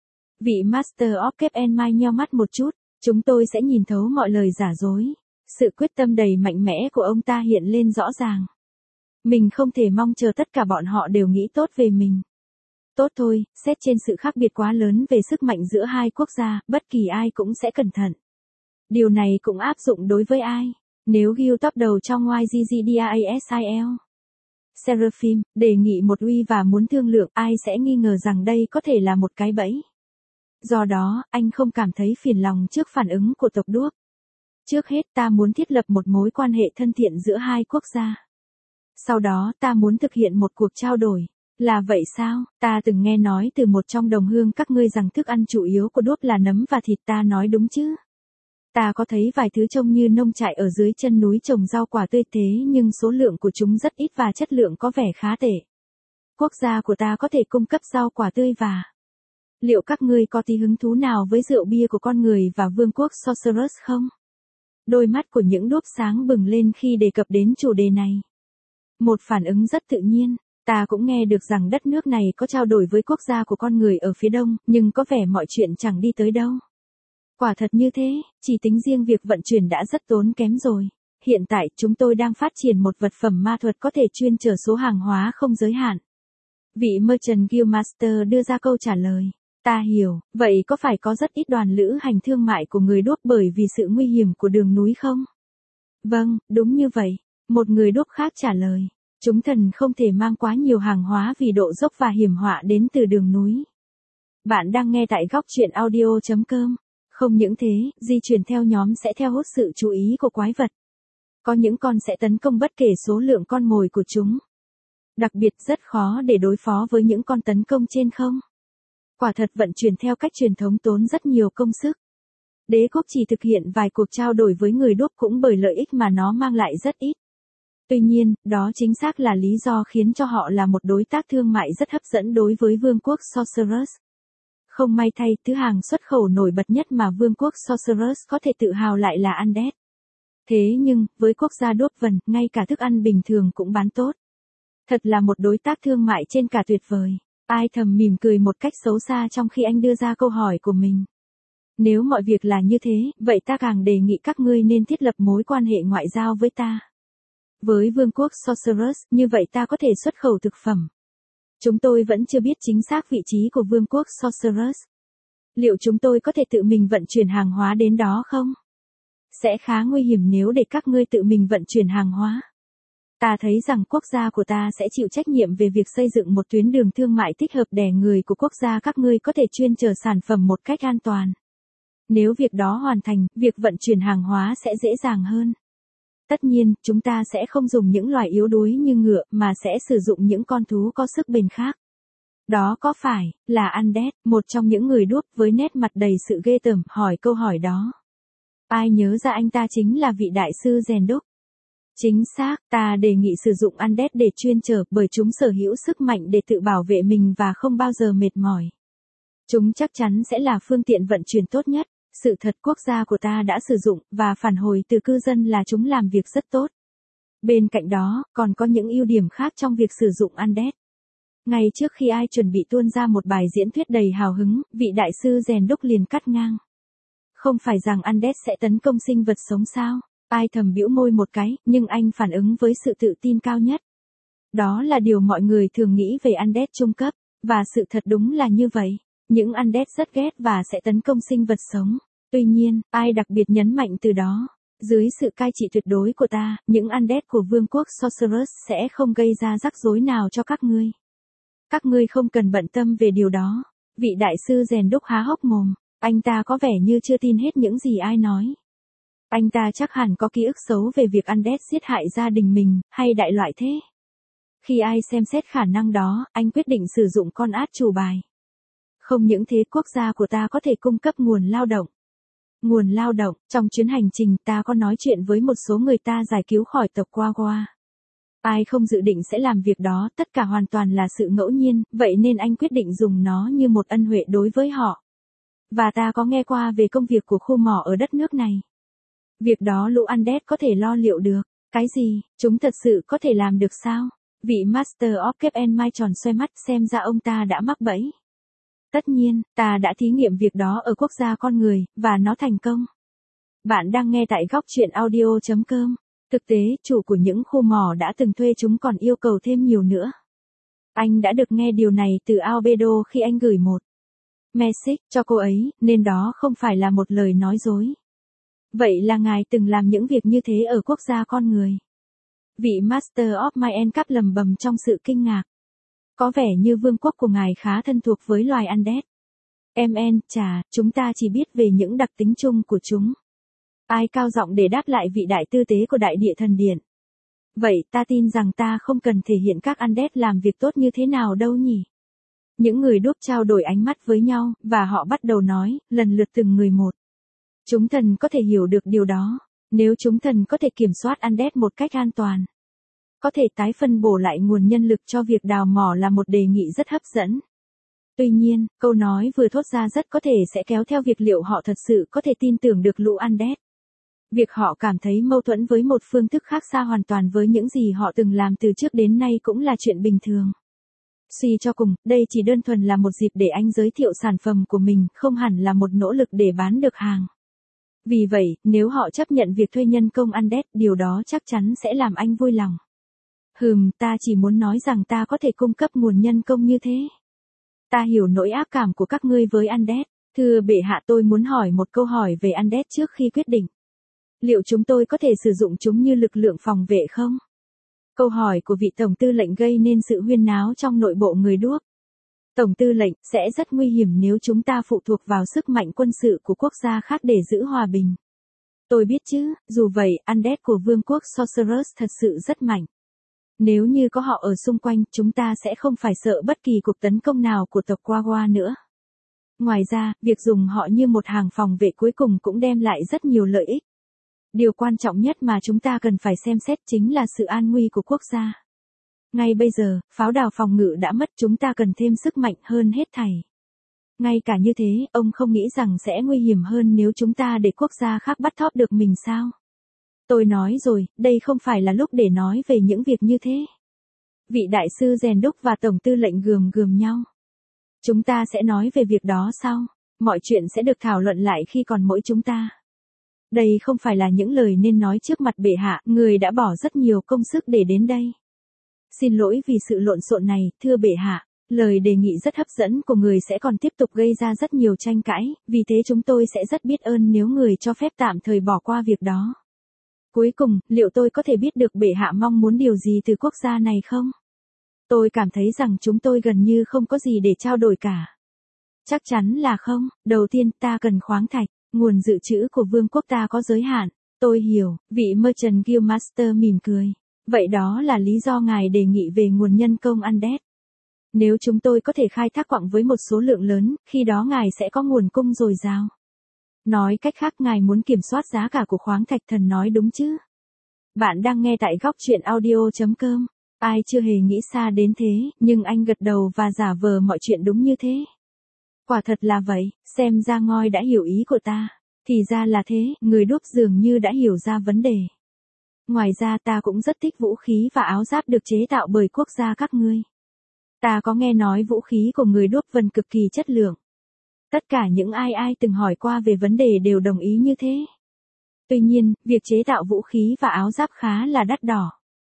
Vị Master of Cape and Mind nheo mắt một chút, chúng tôi sẽ nhìn thấu mọi lời giả dối. Sự quyết tâm đầy mạnh mẽ của ông ta hiện lên rõ ràng. Mình không thể mong chờ tất cả bọn họ đều nghĩ tốt về mình. Tốt thôi, xét trên sự khác biệt quá lớn về sức mạnh giữa 2 quốc gia, bất kỳ ai cũng sẽ cẩn thận. Điều này cũng áp dụng đối với ai. Nếu Gil top đầu trong YGGDASIL. Seraphim, đề nghị một uy và muốn thương lượng, ai sẽ nghi ngờ rằng đây có thể là một cái bẫy. Do đó, anh không cảm thấy phiền lòng trước phản ứng của tộc đuốc. Trước hết ta muốn thiết lập một mối quan hệ thân thiện giữa 2 quốc gia. Sau đó ta muốn thực hiện một cuộc trao đổi. Là vậy sao? Ta từng nghe nói từ một trong đồng hương các ngươi rằng thức ăn chủ yếu của đuốc là nấm và thịt, ta nói đúng chứ? Ta có thấy vài thứ trông như nông trại ở dưới chân núi trồng rau quả tươi thế nhưng số lượng của chúng rất ít và chất lượng có vẻ khá tệ. Quốc gia của ta có thể cung cấp rau quả tươi và... Liệu các ngươi có tí hứng thú nào với rượu bia của con người và vương quốc Sorcerers không? Đôi mắt của những đốp sáng bừng lên khi đề cập đến chủ đề này. Một phản ứng rất tự nhiên. Ta cũng nghe được rằng đất nước này có trao đổi với quốc gia của con người ở phía đông, nhưng có vẻ mọi chuyện chẳng đi tới đâu. Quả thật như thế, chỉ tính riêng việc vận chuyển đã rất tốn kém rồi. Hiện tại, chúng tôi đang phát triển một vật phẩm ma thuật có thể chuyên chở số hàng hóa không giới hạn. Vị Merchant Guildmaster đưa ra câu trả lời. Ta hiểu, vậy có phải có rất ít đoàn lữ hành thương mại của người đốp bởi vì sự nguy hiểm của đường núi không? Vâng, đúng như vậy. Một người đốp khác trả lời. Chúng thần không thể mang quá nhiều hàng hóa vì độ dốc và hiểm họa đến từ đường núi. Bạn đang nghe tại góc truyện audio.com. Không những thế, di chuyển theo nhóm sẽ theo hút sự chú ý của quái vật. Có những con sẽ tấn công bất kể số lượng con mồi của chúng. Đặc biệt rất khó để đối phó với những con tấn công trên không. Quả thật vận chuyển theo cách truyền thống tốn rất nhiều công sức. Đế quốc chỉ thực hiện vài cuộc trao đổi với người đốp cũng bởi lợi ích mà nó mang lại rất ít. Tuy nhiên, đó chính xác là lý do khiến cho họ là một đối tác thương mại rất hấp dẫn đối với vương quốc Sorcerers. Không may thay, thứ hàng xuất khẩu nổi bật nhất mà vương quốc Sorcerers có thể tự hào lại là Undead. Thế nhưng, với quốc gia đốp vần, ngay cả thức ăn bình thường cũng bán tốt. Thật là một đối tác thương mại trên cả tuyệt vời. Ai thầm mỉm cười một cách xấu xa trong khi anh đưa ra câu hỏi của mình. Nếu mọi việc là như thế, vậy ta càng đề nghị các ngươi nên thiết lập mối quan hệ ngoại giao với ta. Với vương quốc Sorcerers, như vậy ta có thể xuất khẩu thực phẩm. Chúng tôi vẫn chưa biết chính xác vị trí của vương quốc Sorcerers. Liệu chúng tôi có thể tự mình vận chuyển hàng hóa đến đó không? Sẽ khá nguy hiểm nếu để các ngươi tự mình vận chuyển hàng hóa. Ta thấy rằng quốc gia của ta sẽ chịu trách nhiệm về việc xây dựng một tuyến đường thương mại thích hợp để người của quốc gia các ngươi có thể chuyên chở sản phẩm một cách an toàn. Nếu việc đó hoàn thành, việc vận chuyển hàng hóa sẽ dễ dàng hơn. Tất nhiên, chúng ta sẽ không dùng những loài yếu đuối như ngựa mà sẽ sử dụng những con thú có sức bền khác. Đó có phải là Undead, một trong những người đuốc với nét mặt đầy sự ghê tởm hỏi câu hỏi đó. Ai nhớ ra anh ta chính là vị đại sư rèn đúc. Chính xác, ta đề nghị sử dụng Undead để chuyên chở bởi chúng sở hữu sức mạnh để tự bảo vệ mình và không bao giờ mệt mỏi. Chúng chắc chắn sẽ là phương tiện vận chuyển tốt nhất. Sự thật quốc gia của ta đã sử dụng và phản hồi từ cư dân là chúng làm việc rất tốt. Bên cạnh đó, còn có những ưu điểm khác trong việc sử dụng Undead. Ngay trước khi ai chuẩn bị tuôn ra một bài diễn thuyết đầy hào hứng, vị đại sư rèn đúc liền cắt ngang. Không phải rằng Undead sẽ tấn công sinh vật sống sao? Ai thầm bĩu môi một cái, nhưng anh phản ứng với sự tự tin cao nhất. Đó là điều mọi người thường nghĩ về Undead trung cấp, và sự thật đúng là như vậy. Những Undead rất ghét và sẽ tấn công sinh vật sống. Tuy nhiên, ai đặc biệt nhấn mạnh từ đó. Dưới sự cai trị tuyệt đối của ta, những Undead của vương quốc Sorcerers sẽ không gây ra rắc rối nào cho các ngươi. Các ngươi không cần bận tâm về điều đó. Vị đại sư rèn đúc há hốc mồm. Anh ta có vẻ như chưa tin hết những gì ai nói. Anh ta chắc hẳn có ký ức xấu về việc Undead giết hại gia đình mình, hay đại loại thế. Khi ai xem xét khả năng đó, anh quyết định sử dụng con át chủ bài. Không những thế, quốc gia của ta có thể cung cấp nguồn lao động. Nguồn lao động, trong chuyến hành trình ta có nói chuyện với một số người ta giải cứu khỏi tộc Quagua. Ai không dự định sẽ làm việc đó, tất cả hoàn toàn là sự ngẫu nhiên, vậy nên anh quyết định dùng nó như một ân huệ đối với họ. Và ta có nghe qua về công việc của khu mỏ ở đất nước này. Việc đó lũ Undead có thể lo liệu được. Cái gì, chúng thật sự có thể làm được sao? Vị Master of Cape and Mai tròn xoay mắt, xem ra ông ta đã mắc bẫy. Tất nhiên, ta đã thí nghiệm việc đó ở quốc gia con người, và nó thành công. Bạn đang nghe tại góc truyện audio.com. Thực tế, chủ của những khu mỏ đã từng thuê chúng còn yêu cầu thêm nhiều nữa. Anh đã được nghe điều này từ Albedo khi anh gửi một message cho cô ấy, nên đó không phải là một lời nói dối. Vậy là ngài từng làm những việc như thế ở quốc gia con người. Vị Master of Mind Cap lầm bầm trong sự kinh ngạc. Có vẻ như vương quốc của ngài khá thân thuộc với loài Undead. Chà, chúng ta chỉ biết về những đặc tính chung của chúng. Ai cao giọng để đáp lại vị đại tư tế của Đại Địa Thần Điện. Vậy ta tin rằng ta không cần thể hiện các Undead làm việc tốt như thế nào đâu nhỉ? Những người đúc trao đổi ánh mắt với nhau, và họ bắt đầu nói, lần lượt từng người một. Chúng thần có thể hiểu được điều đó. Nếu chúng thần có thể kiểm soát Undead một cách an toàn. Có thể tái phân bổ lại nguồn nhân lực cho việc đào mỏ là một đề nghị rất hấp dẫn. Tuy nhiên, câu nói vừa thốt ra rất có thể sẽ kéo theo việc liệu họ thật sự có thể tin tưởng được lũ Undead. Việc họ cảm thấy mâu thuẫn với một phương thức khác xa hoàn toàn với những gì họ từng làm từ trước đến nay cũng là chuyện bình thường. Suy cho cùng, đây chỉ đơn thuần là một dịp để anh giới thiệu sản phẩm của mình, không hẳn là một nỗ lực để bán được hàng. Vì vậy, nếu họ chấp nhận việc thuê nhân công Undead, điều đó chắc chắn sẽ làm anh vui lòng. Ta chỉ muốn nói rằng ta có thể cung cấp nguồn nhân công như thế. Ta hiểu nỗi ác cảm của các ngươi với Undead. Thưa bệ hạ, tôi muốn hỏi một câu hỏi về Undead trước khi quyết định. Liệu chúng tôi có thể sử dụng chúng như lực lượng phòng vệ không? Câu hỏi của vị tổng tư lệnh gây nên sự huyên náo trong nội bộ người đuốc. Tổng tư lệnh, sẽ rất nguy hiểm nếu chúng ta phụ thuộc vào sức mạnh quân sự của quốc gia khác để giữ hòa bình. Tôi biết chứ, dù vậy, Undead của vương quốc Sorcerers thật sự rất mạnh. Nếu như có họ ở xung quanh, chúng ta sẽ không phải sợ bất kỳ cuộc tấn công nào của tộc Quagua nữa. Ngoài ra, việc dùng họ như một hàng phòng vệ cuối cùng cũng đem lại rất nhiều lợi ích. Điều quan trọng nhất mà chúng ta cần phải xem xét chính là sự an nguy của quốc gia. Ngay bây giờ, pháo đài phòng ngự đã mất, chúng ta cần thêm sức mạnh hơn hết thảy. Ngay cả như thế, ông không nghĩ rằng sẽ nguy hiểm hơn nếu chúng ta để quốc gia khác bắt thóp được mình sao? Tôi nói rồi, đây không phải là lúc để nói về những việc như thế. Vị đại sư rèn đúc và tổng tư lệnh gườm nhau. Chúng ta sẽ nói về việc đó sau. Mọi chuyện sẽ được thảo luận lại khi còn mỗi chúng ta. Đây không phải là những lời nên nói trước mặt bệ hạ, người đã bỏ rất nhiều công sức để đến đây. Xin lỗi vì sự lộn xộn này, thưa bệ hạ. Lời đề nghị rất hấp dẫn của người sẽ còn tiếp tục gây ra rất nhiều tranh cãi, vì thế chúng tôi sẽ rất biết ơn nếu người cho phép tạm thời bỏ qua việc đó. Cuối cùng, liệu tôi có thể biết được bệ hạ mong muốn điều gì từ quốc gia này không? Tôi cảm thấy rằng chúng tôi gần như không có gì để trao đổi cả. Chắc chắn là không. Đầu tiên, ta cần khoáng thạch. Nguồn dự trữ của vương quốc ta có giới hạn. Tôi hiểu, vị Merchant Guild Master mỉm cười. Vậy đó là lý do ngài đề nghị về nguồn nhân công undead. Nếu chúng tôi có thể khai thác quặng với một số lượng lớn, khi đó ngài sẽ có nguồn cung dồi dào. Nói cách khác ngài muốn kiểm soát giá cả của khoáng thạch, thần nói đúng chứ? Bạn đang nghe tại góc truyện audio.com. Ai chưa hề nghĩ xa đến thế, nhưng anh gật đầu và giả vờ mọi chuyện đúng như thế. Quả thật là vậy, xem ra ngôi đã hiểu ý của ta. Thì ra là thế, người đúc dường như đã hiểu ra vấn đề. Ngoài ra ta cũng rất thích vũ khí và áo giáp được chế tạo bởi quốc gia các ngươi. Ta có nghe nói vũ khí của người đúc vân cực kỳ chất lượng. Tất cả những ai từng hỏi qua về vấn đề đều đồng ý như thế. Tuy nhiên, việc chế tạo vũ khí và áo giáp khá là đắt đỏ.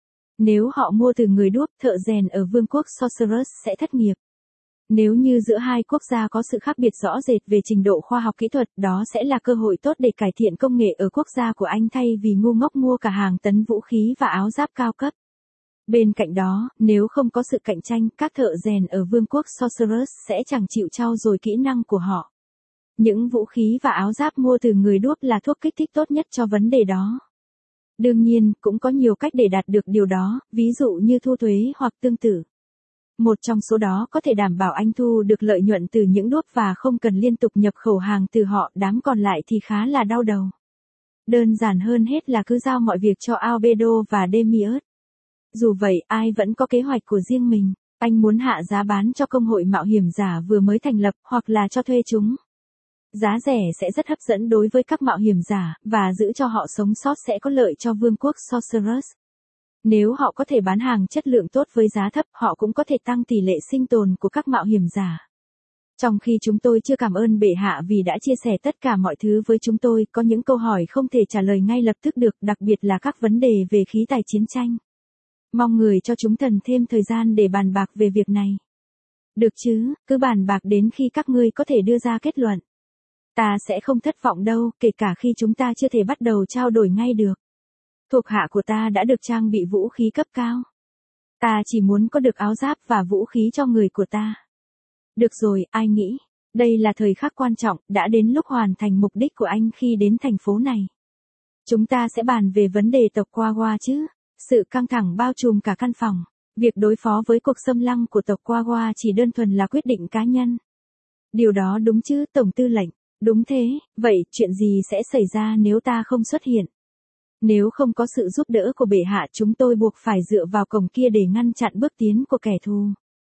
Nếu họ mua từ người đúc, thợ rèn ở vương quốc Sorcerers sẽ thất nghiệp. Nếu như giữa hai quốc gia có sự khác biệt rõ rệt về trình độ khoa học kỹ thuật, đó sẽ là cơ hội tốt để cải thiện công nghệ ở quốc gia của anh thay vì ngu ngốc mua cả hàng tấn vũ khí và áo giáp cao cấp. Bên cạnh đó, nếu không có sự cạnh tranh, các thợ rèn ở vương quốc Sorcerers sẽ chẳng chịu trau dồi kỹ năng của họ. Những vũ khí và áo giáp mua từ người đúc là thuốc kích thích tốt nhất cho vấn đề đó. Đương nhiên, cũng có nhiều cách để đạt được điều đó, ví dụ như thu thuế hoặc tương tự. Một trong số đó có thể đảm bảo anh thu được lợi nhuận từ những đúc và không cần liên tục nhập khẩu hàng từ họ, đám còn lại thì khá là đau đầu. Đơn giản hơn hết là cứ giao mọi việc cho Albedo và Demiurge. Dù vậy, ai vẫn có kế hoạch của riêng mình. Anh muốn hạ giá bán cho công hội mạo hiểm giả vừa mới thành lập, hoặc là cho thuê chúng. Giá rẻ sẽ rất hấp dẫn đối với các mạo hiểm giả, và giữ cho họ sống sót sẽ có lợi cho vương quốc Sorcerers. Nếu họ có thể bán hàng chất lượng tốt với giá thấp, họ cũng có thể tăng tỷ lệ sinh tồn của các mạo hiểm giả. Trong khi chúng tôi chưa cảm ơn bệ hạ vì đã chia sẻ tất cả mọi thứ với chúng tôi, có những câu hỏi không thể trả lời ngay lập tức được, đặc biệt là các vấn đề về khí tài chiến tranh. Mong người cho chúng thần thêm thời gian để bàn bạc về việc này. Được chứ, cứ bàn bạc đến khi các ngươi có thể đưa ra kết luận. Ta sẽ không thất vọng đâu, kể cả khi chúng ta chưa thể bắt đầu trao đổi ngay được. Thuộc hạ của ta đã được trang bị vũ khí cấp cao. Ta chỉ muốn có được áo giáp và vũ khí cho người của ta. Được rồi, ai nghĩ, đây là thời khắc quan trọng, đã đến lúc hoàn thành mục đích của anh khi đến thành phố này. Chúng ta sẽ bàn về vấn đề tộc Quagua chứ. Sự căng thẳng bao trùm cả căn phòng. Việc đối phó với cuộc xâm lăng của tộc Quagua chỉ đơn thuần là quyết định cá nhân. Điều đó đúng chứ, Tổng tư lệnh? Đúng thế, vậy chuyện gì sẽ xảy ra nếu ta không xuất hiện? Nếu không có sự giúp đỡ của bệ hạ, chúng tôi buộc phải dựa vào cổng kia để ngăn chặn bước tiến của kẻ thù.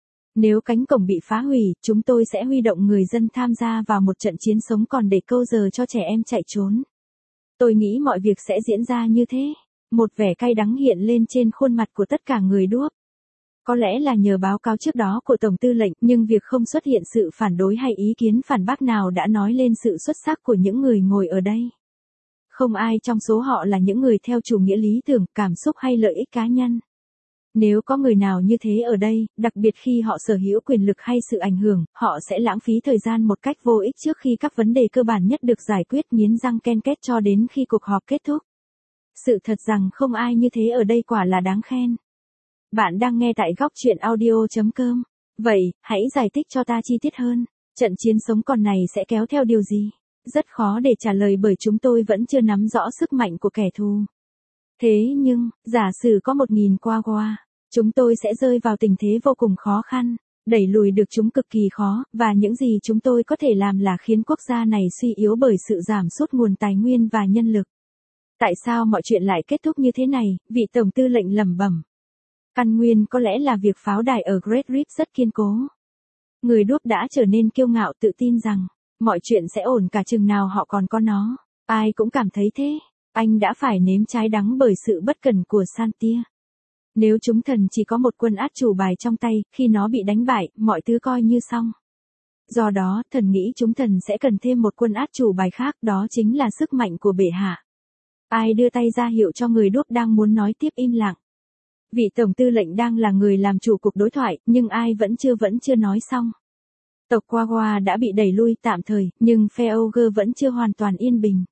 Nếu cánh cổng bị phá hủy, chúng tôi sẽ huy động người dân tham gia vào một trận chiến sống còn để câu giờ cho trẻ em chạy trốn. Tôi nghĩ mọi việc sẽ diễn ra như thế. Một vẻ cay đắng hiện lên trên khuôn mặt của tất cả người đuốc. Có lẽ là nhờ báo cáo trước đó của Tổng tư lệnh, nhưng việc không xuất hiện sự phản đối hay ý kiến phản bác nào đã nói lên sự xuất sắc của những người ngồi ở đây. Không ai trong số họ là những người theo chủ nghĩa lý tưởng, cảm xúc hay lợi ích cá nhân. Nếu có người nào như thế ở đây, đặc biệt khi họ sở hữu quyền lực hay sự ảnh hưởng, họ sẽ lãng phí thời gian một cách vô ích trước khi các vấn đề cơ bản nhất được giải quyết, nghiến răng ken két cho đến khi cuộc họp kết thúc. Sự thật rằng không ai như thế ở đây quả là đáng khen. Bạn đang nghe tại góc truyện audio.com. Vậy, hãy giải thích cho ta chi tiết hơn. Trận chiến sống còn này sẽ kéo theo điều gì? Rất khó để trả lời bởi chúng tôi vẫn chưa nắm rõ sức mạnh của kẻ thù. Thế nhưng, giả sử có 1.000 Quagua, chúng tôi sẽ rơi vào tình thế vô cùng khó khăn. Đẩy lùi được chúng cực kỳ khó, và những gì chúng tôi có thể làm là khiến quốc gia này suy yếu bởi sự giảm sút nguồn tài nguyên và nhân lực. Tại sao mọi chuyện lại kết thúc như thế này? Vị Tổng tư lệnh lẩm bẩm. Căn nguyên có lẽ là việc pháo đài ở Great Reef rất kiên cố. Người đuốc đã trở nên kiêu ngạo, tự tin rằng mọi chuyện sẽ ổn cả chừng nào họ còn có nó. Ai cũng cảm thấy thế. Anh đã phải nếm trái đắng bởi sự bất cẩn của Santia. Nếu chúng thần chỉ có một quân át chủ bài trong tay, khi nó bị đánh bại, mọi thứ coi như xong. Do đó, thần nghĩ chúng thần sẽ cần thêm một quân át chủ bài khác, đó chính là sức mạnh của bệ hạ. Ai đưa tay ra hiệu cho người đuốc đang muốn nói tiếp im lặng. Vị Tổng tư lệnh đang là người làm chủ cuộc đối thoại, nhưng ai vẫn chưa nói xong. Tộc Quagua đã bị đẩy lui tạm thời, nhưng Feoger vẫn chưa hoàn toàn yên bình.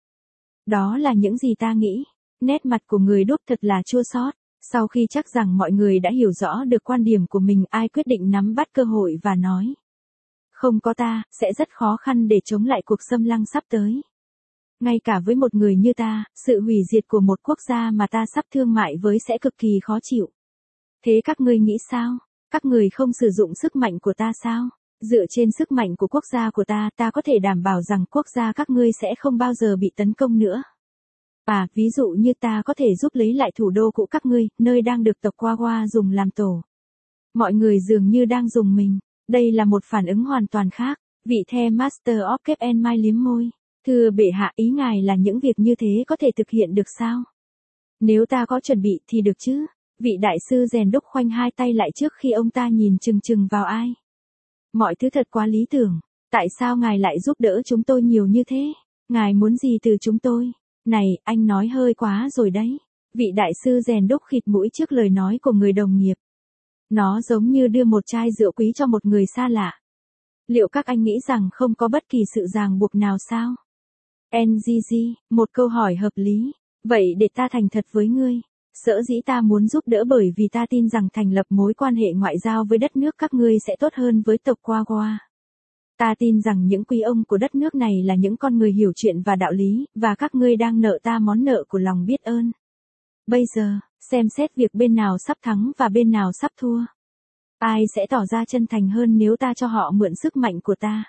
Đó là những gì ta nghĩ. Nét mặt của người đuốc thật là chua xót. Sau khi chắc rằng mọi người đã hiểu rõ được quan điểm của mình, ai quyết định nắm bắt cơ hội và nói. Không có ta, sẽ rất khó khăn để chống lại cuộc xâm lăng sắp tới. Ngay cả với một người như ta, sự hủy diệt của một quốc gia mà ta sắp thương mại với sẽ cực kỳ khó chịu. Thế các ngươi nghĩ sao? Các người không sử dụng sức mạnh của ta sao? Dựa trên sức mạnh của quốc gia của ta có thể đảm bảo rằng quốc gia các ngươi sẽ không bao giờ bị tấn công nữa. Ví dụ như ta có thể giúp lấy lại thủ đô cũ các ngươi, nơi đang được tộc Wawa dùng làm tổ. Mọi người dường như đang dùng mình. Đây là một phản ứng hoàn toàn khác. Vị The Master of Cape and Mai liếm môi. Thưa bệ hạ, ý ngài là những việc như thế có thể thực hiện được sao? Nếu ta có chuẩn bị thì được chứ. Vị đại sư rèn đúc khoanh hai tay lại trước khi ông ta nhìn chừng chừng vào ai. Mọi thứ thật quá lý tưởng. Tại sao ngài lại giúp đỡ chúng tôi nhiều như thế? Ngài muốn gì từ chúng tôi? Này, anh nói hơi quá rồi đấy. Vị đại sư rèn đúc khịt mũi trước lời nói của người đồng nghiệp. Nó giống như đưa một chai rượu quý cho một người xa lạ. Liệu các anh nghĩ rằng không có bất kỳ sự ràng buộc nào sao? NGG, một câu hỏi hợp lý. Vậy để ta thành thật với ngươi. Sở dĩ ta muốn giúp đỡ bởi vì ta tin rằng thành lập mối quan hệ ngoại giao với đất nước các ngươi sẽ tốt hơn với tộc Wawa. Ta tin rằng những quý ông của đất nước này là những con người hiểu chuyện và đạo lý, và các ngươi đang nợ ta món nợ của lòng biết ơn. Bây giờ, xem xét việc bên nào sắp thắng và bên nào sắp thua. Ai sẽ tỏ ra chân thành hơn nếu ta cho họ mượn sức mạnh của ta?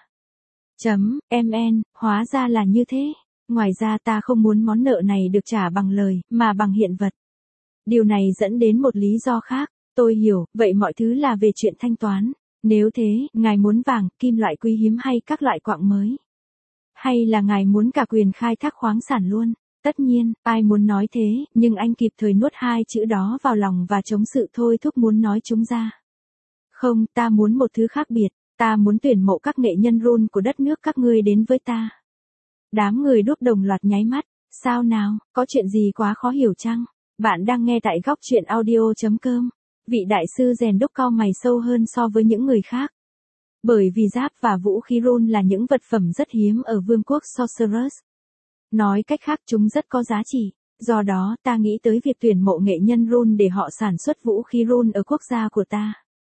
MN, hóa ra là như thế. Ngoài ra ta không muốn món nợ này được trả bằng lời, mà bằng hiện vật. Điều này dẫn đến một lý do khác. Tôi hiểu, vậy mọi thứ là về chuyện thanh toán. Nếu thế, ngài muốn vàng, kim loại quý hiếm hay các loại quặng mới? Hay là ngài muốn cả quyền khai thác khoáng sản luôn? Tất nhiên, ai muốn nói thế, nhưng anh kịp thời nuốt hai chữ đó vào lòng và chống sự thôi thúc muốn nói chúng ra. Không, ta muốn một thứ khác biệt. Ta muốn tuyển mộ các nghệ nhân run của đất nước các ngươi đến với ta. Đám người đúc đồng loạt nháy mắt. Sao nào, có chuyện gì quá khó hiểu chăng? Bạn đang nghe tại góc truyện audio.com. Vị đại sư rèn đúc cau mày sâu hơn so với những người khác. Bởi vì giáp và vũ khí run là những vật phẩm rất hiếm ở vương quốc Sorcerers. Nói cách khác chúng rất có giá trị. Do đó ta nghĩ tới việc tuyển mộ nghệ nhân run để họ sản xuất vũ khí run ở quốc gia của ta.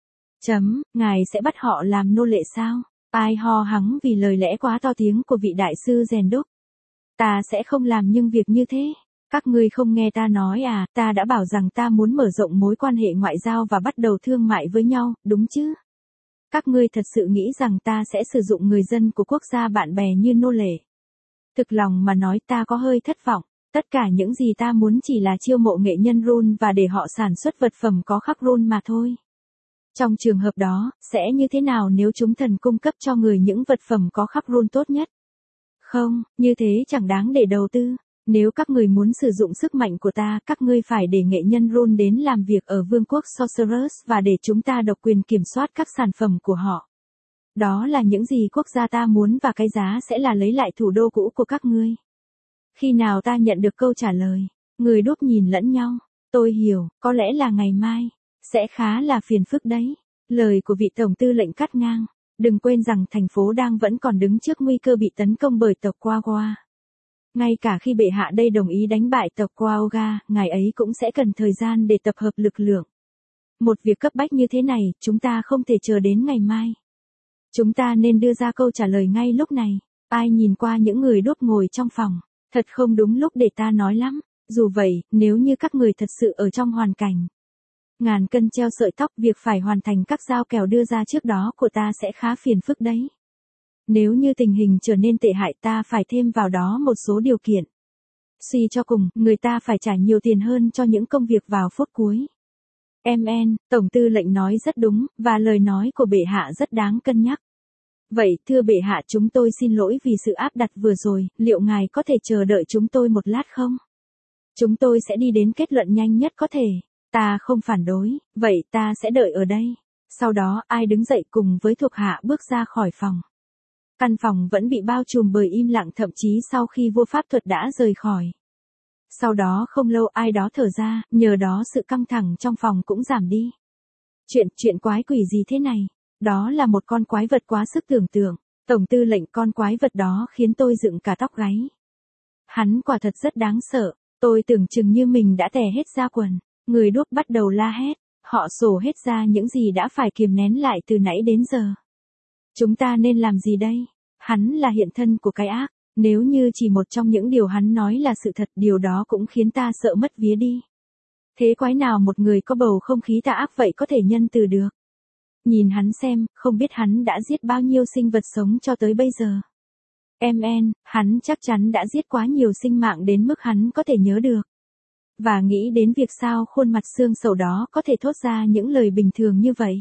Ngài sẽ bắt họ làm nô lệ sao? Ai ho hắng vì lời lẽ quá to tiếng của vị đại sư rèn đúc. Ta sẽ không làm những việc như thế. Các ngươi không nghe ta nói à, ta đã bảo rằng ta muốn mở rộng mối quan hệ ngoại giao và bắt đầu thương mại với nhau, đúng chứ? Các ngươi thật sự nghĩ rằng ta sẽ sử dụng người dân của quốc gia bạn bè như nô lệ. Thực lòng mà nói ta có hơi thất vọng. Tất cả những gì ta muốn chỉ là chiêu mộ nghệ nhân run và để họ sản xuất vật phẩm có khắc run mà thôi. Trong trường hợp đó, sẽ như thế nào nếu chúng thần cung cấp cho người những vật phẩm có khắc run tốt nhất? Không, như thế chẳng đáng để đầu tư. Nếu các người muốn sử dụng sức mạnh của ta, các ngươi phải để nghệ nhân run đến làm việc ở vương quốc Sorcerers và để chúng ta độc quyền kiểm soát các sản phẩm của họ. Đó là những gì quốc gia ta muốn và cái giá sẽ là lấy lại thủ đô cũ của các ngươi. Khi nào ta nhận được câu trả lời? Người đúc nhìn lẫn nhau. Tôi hiểu, có lẽ là ngày mai. Sẽ khá là phiền phức đấy. Lời của vị tổng tư lệnh cắt ngang. Đừng quên rằng thành phố đang vẫn còn đứng trước nguy cơ bị tấn công bởi tộc Wawa. Ngay cả khi bệ hạ đây đồng ý đánh bại tộc Waoga, ngài ấy cũng sẽ cần thời gian để tập hợp lực lượng. Một việc cấp bách như thế này, chúng ta không thể chờ đến ngày mai. Chúng ta nên đưa ra câu trả lời ngay lúc này. Ai nhìn qua những người đốt ngồi trong phòng. Thật không đúng lúc để ta nói lắm. Dù vậy, nếu như các người thật sự ở trong hoàn cảnh ngàn cân treo sợi tóc, việc phải hoàn thành các giao kèo đưa ra trước đó của ta sẽ khá phiền phức đấy. Nếu như tình hình trở nên tệ hại ta phải thêm vào đó một số điều kiện. Suy cho cùng, người ta phải trả nhiều tiền hơn cho những công việc vào phút cuối. MN, Tổng tư lệnh nói rất đúng, và lời nói của bệ hạ rất đáng cân nhắc. Vậy, thưa bệ hạ, chúng tôi xin lỗi vì sự áp đặt vừa rồi, liệu ngài có thể chờ đợi chúng tôi một lát không? Chúng tôi sẽ đi đến kết luận nhanh nhất có thể. Ta không phản đối, vậy ta sẽ đợi ở đây. Sau đó, ai đứng dậy cùng với thuộc hạ bước ra khỏi phòng. Căn phòng vẫn bị bao trùm bởi im lặng, thậm chí sau khi vua pháp thuật đã rời khỏi. Sau đó không lâu ai đó thở ra, nhờ đó sự căng thẳng trong phòng cũng giảm đi. Chuyện quái quỷ gì thế này? Đó là một con quái vật quá sức tưởng tượng. Tổng tư lệnh, con quái vật đó khiến tôi dựng cả tóc gáy. Hắn quả thật rất đáng sợ. Tôi tưởng chừng như mình đã tè hết da quần. Người đuốc bắt đầu la hét. Họ sổ hết ra những gì đã phải kiềm nén lại từ nãy đến giờ. Chúng ta nên làm gì đây? Hắn là hiện thân của cái ác. Nếu như chỉ một trong những điều hắn nói là sự thật, điều đó cũng khiến ta sợ mất vía đi. Thế quái nào một người có bầu không khí tà ác vậy có thể nhân từ được? Nhìn hắn xem, không biết hắn đã giết bao nhiêu sinh vật sống cho tới bây giờ. Hắn chắc chắn đã giết quá nhiều sinh mạng đến mức hắn có thể nhớ được. Và nghĩ đến việc sao khuôn mặt xương sầu đó có thể thốt ra những lời bình thường như vậy.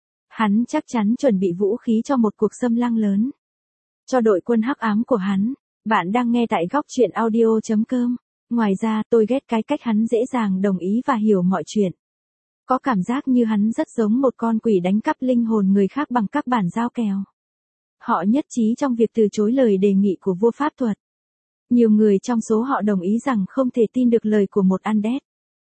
Hắn chắc chắn chuẩn bị vũ khí cho một cuộc xâm lăng lớn. Cho đội quân hắc ám của hắn. Bạn đang nghe tại góc truyện audio.com. Ngoài ra tôi ghét cái cách hắn dễ dàng đồng ý và hiểu mọi chuyện. Có cảm giác như hắn rất giống một con quỷ đánh cắp linh hồn người khác bằng các bản giao kèo. Họ nhất trí trong việc từ chối lời đề nghị của vua pháp thuật. Nhiều người trong số họ đồng ý rằng không thể tin được lời của một Undead.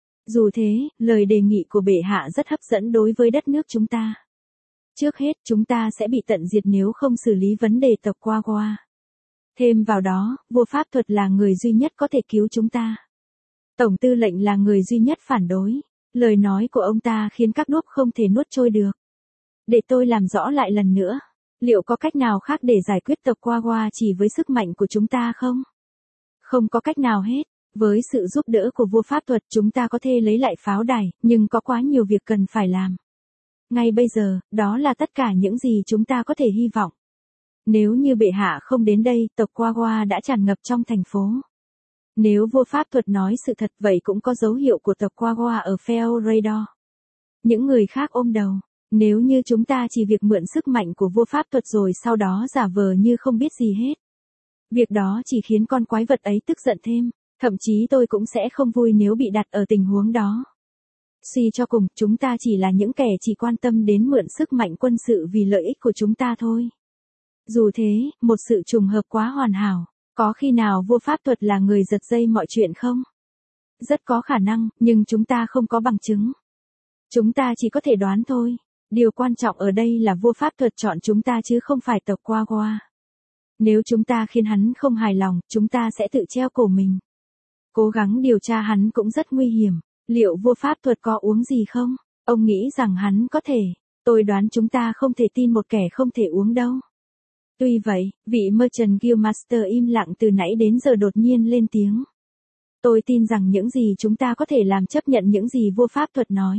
Dù thế, lời đề nghị của bệ hạ rất hấp dẫn đối với đất nước chúng ta. Trước hết, chúng ta sẽ bị tận diệt nếu không xử lý vấn đề tộc Quagua. Thêm vào đó, vua pháp thuật là người duy nhất có thể cứu chúng ta. Tổng tư lệnh là người duy nhất phản đối. Lời nói của ông ta khiến các đuốc không thể nuốt trôi được. Để tôi làm rõ lại lần nữa. Liệu có cách nào khác để giải quyết tộc Quagua chỉ với sức mạnh của chúng ta không? Không có cách nào hết. Với sự giúp đỡ của vua pháp thuật chúng ta có thể lấy lại pháo đài, nhưng có quá nhiều việc cần phải làm. Ngay bây giờ, đó là tất cả những gì chúng ta có thể hy vọng. Nếu như bệ hạ không đến đây, tộc Quagua đã tràn ngập trong thành phố. Nếu vua pháp thuật nói sự thật vậy cũng có dấu hiệu của tộc Quagua ở Fel Radar. Những người khác ôm đầu. Nếu như chúng ta chỉ việc mượn sức mạnh của vua pháp thuật rồi sau đó giả vờ như không biết gì hết. Việc đó chỉ khiến con quái vật ấy tức giận thêm. Thậm chí tôi cũng sẽ không vui nếu bị đặt ở tình huống đó. Suy cho cùng, chúng ta chỉ là những kẻ chỉ quan tâm đến mượn sức mạnh quân sự vì lợi ích của chúng ta thôi. Dù thế, một sự trùng hợp quá hoàn hảo. Có khi nào vua pháp thuật là người giật dây mọi chuyện không? Rất có khả năng, nhưng chúng ta không có bằng chứng. Chúng ta chỉ có thể đoán thôi. Điều quan trọng ở đây là vua pháp thuật chọn chúng ta chứ không phải tộc Quagua. Nếu chúng ta khiến hắn không hài lòng, chúng ta sẽ tự treo cổ mình. Cố gắng điều tra hắn cũng rất nguy hiểm. Liệu vua pháp thuật có uống gì không? Ông nghĩ rằng hắn có thể. Tôi đoán chúng ta không thể tin một kẻ không thể uống đâu. Tuy vậy, vị Merchant Guildmaster im lặng từ nãy đến giờ đột nhiên lên tiếng. Tôi tin rằng những gì chúng ta có thể làm chấp nhận những gì vua pháp thuật nói.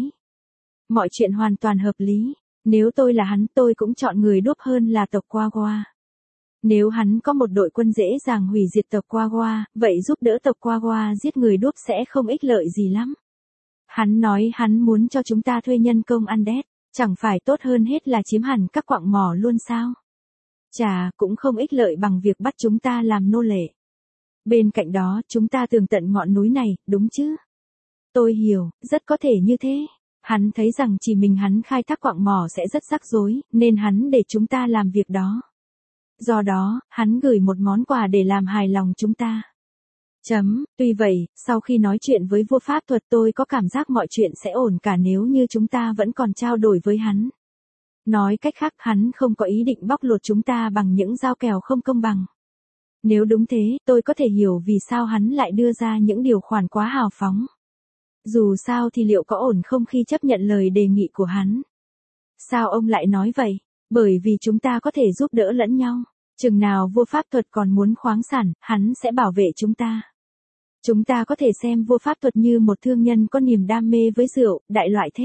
Mọi chuyện hoàn toàn hợp lý. Nếu tôi là hắn tôi cũng chọn người đúp hơn là tộc Quagua. Nếu hắn có một đội quân dễ dàng hủy diệt tộc Quagua, vậy giúp đỡ tộc Quagua giết người đúp sẽ không ích lợi gì lắm. Hắn nói hắn muốn cho chúng ta thuê nhân công Undead, chẳng phải tốt hơn hết là chiếm hẳn các quặng mỏ luôn sao? Chà, cũng không ích lợi bằng việc bắt chúng ta làm nô lệ. Bên cạnh đó, chúng ta tường tận ngọn núi này, đúng chứ? Tôi hiểu, rất có thể như thế. Hắn thấy rằng chỉ mình hắn khai thác quặng mỏ sẽ rất rắc rối, nên hắn để chúng ta làm việc đó. Do đó, hắn gửi một món quà để làm hài lòng chúng ta. Tuy vậy, sau khi nói chuyện với vua pháp thuật tôi có cảm giác mọi chuyện sẽ ổn cả nếu như chúng ta vẫn còn trao đổi với hắn. Nói cách khác hắn không có ý định bóc lột chúng ta bằng những giao kèo không công bằng. Nếu đúng thế, tôi có thể hiểu vì sao hắn lại đưa ra những điều khoản quá hào phóng. Dù sao thì liệu có ổn không khi chấp nhận lời đề nghị của hắn? Sao ông lại nói vậy? Bởi vì chúng ta có thể giúp đỡ lẫn nhau. Chừng nào vua pháp thuật còn muốn khoáng sản, hắn sẽ bảo vệ chúng ta. Chúng ta có thể xem vua pháp thuật như một thương nhân có niềm đam mê với rượu, đại loại thế.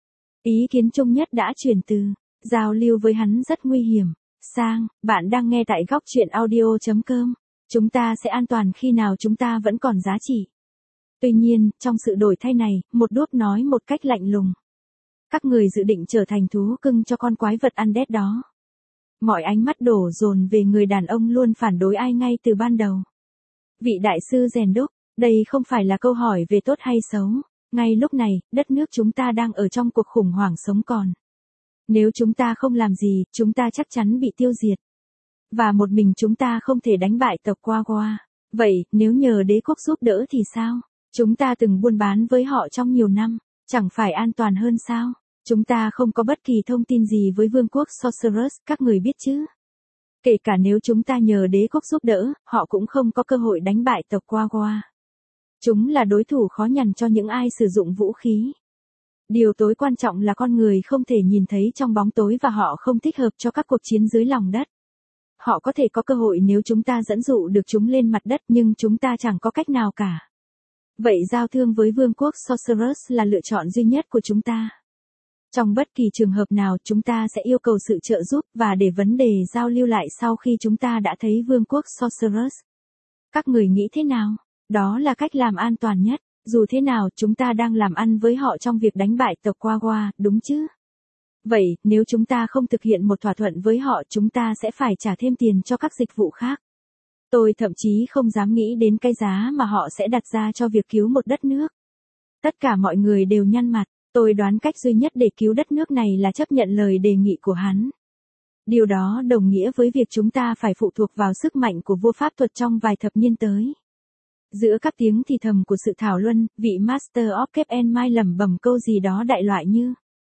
Ý kiến chung nhất đã truyền từ, giao lưu với hắn rất nguy hiểm, sang, bạn đang nghe tại góc truyện audio.com. Chúng ta sẽ an toàn khi nào chúng ta vẫn còn giá trị. Tuy nhiên, trong sự đổi thay này, một đốp nói một cách lạnh lùng. Các người dự định trở thành thú cưng cho con quái vật Undead đó. Mọi ánh mắt đổ dồn về người đàn ông luôn phản đối ai ngay từ ban đầu. Vị đại sư rèn đúc, đây không phải là câu hỏi về tốt hay xấu. Ngay lúc này, đất nước chúng ta đang ở trong cuộc khủng hoảng sống còn. Nếu chúng ta không làm gì, chúng ta chắc chắn bị tiêu diệt. Và một mình chúng ta không thể đánh bại tộc Quagua. Vậy, nếu nhờ đế quốc giúp đỡ thì sao? Chúng ta từng buôn bán với họ trong nhiều năm, chẳng phải an toàn hơn sao? Chúng ta không có bất kỳ thông tin gì với vương quốc Sorcerers, các người biết chứ? Kể cả nếu chúng ta nhờ đế quốc giúp đỡ, họ cũng không có cơ hội đánh bại tộc Quagua. Chúng là đối thủ khó nhằn cho những ai sử dụng vũ khí. Điều tối quan trọng là con người không thể nhìn thấy trong bóng tối và họ không thích hợp cho các cuộc chiến dưới lòng đất. họ có thể có cơ hội nếu chúng ta dẫn dụ được chúng lên mặt đất nhưng chúng ta chẳng có cách nào cả. Vậy giao thương với vương quốc Sorcerers là lựa chọn duy nhất của chúng ta. Trong bất kỳ trường hợp nào chúng ta sẽ yêu cầu sự trợ giúp và để vấn đề giao lưu lại sau khi chúng ta đã thấy vương quốc Sorcerers. Các người nghĩ thế nào? Đó là cách làm an toàn nhất. Dù thế nào chúng ta đang làm ăn với họ trong việc đánh bại tộc Quagua, đúng chứ? Vậy, nếu chúng ta không thực hiện một thỏa thuận với họ chúng ta sẽ phải trả thêm tiền cho các dịch vụ khác. Tôi thậm chí không dám nghĩ đến cái giá mà họ sẽ đặt ra cho việc cứu một đất nước. Tất cả mọi người đều nhăn mặt, tôi đoán cách duy nhất để cứu đất nước này là chấp nhận lời đề nghị của hắn. Điều đó đồng nghĩa với việc chúng ta phải phụ thuộc vào sức mạnh của vua pháp thuật trong vài thập niên tới. Giữa các tiếng thì thầm của sự thảo luận, vị Master of Cape and Mai lẩm bẩm câu gì đó đại loại như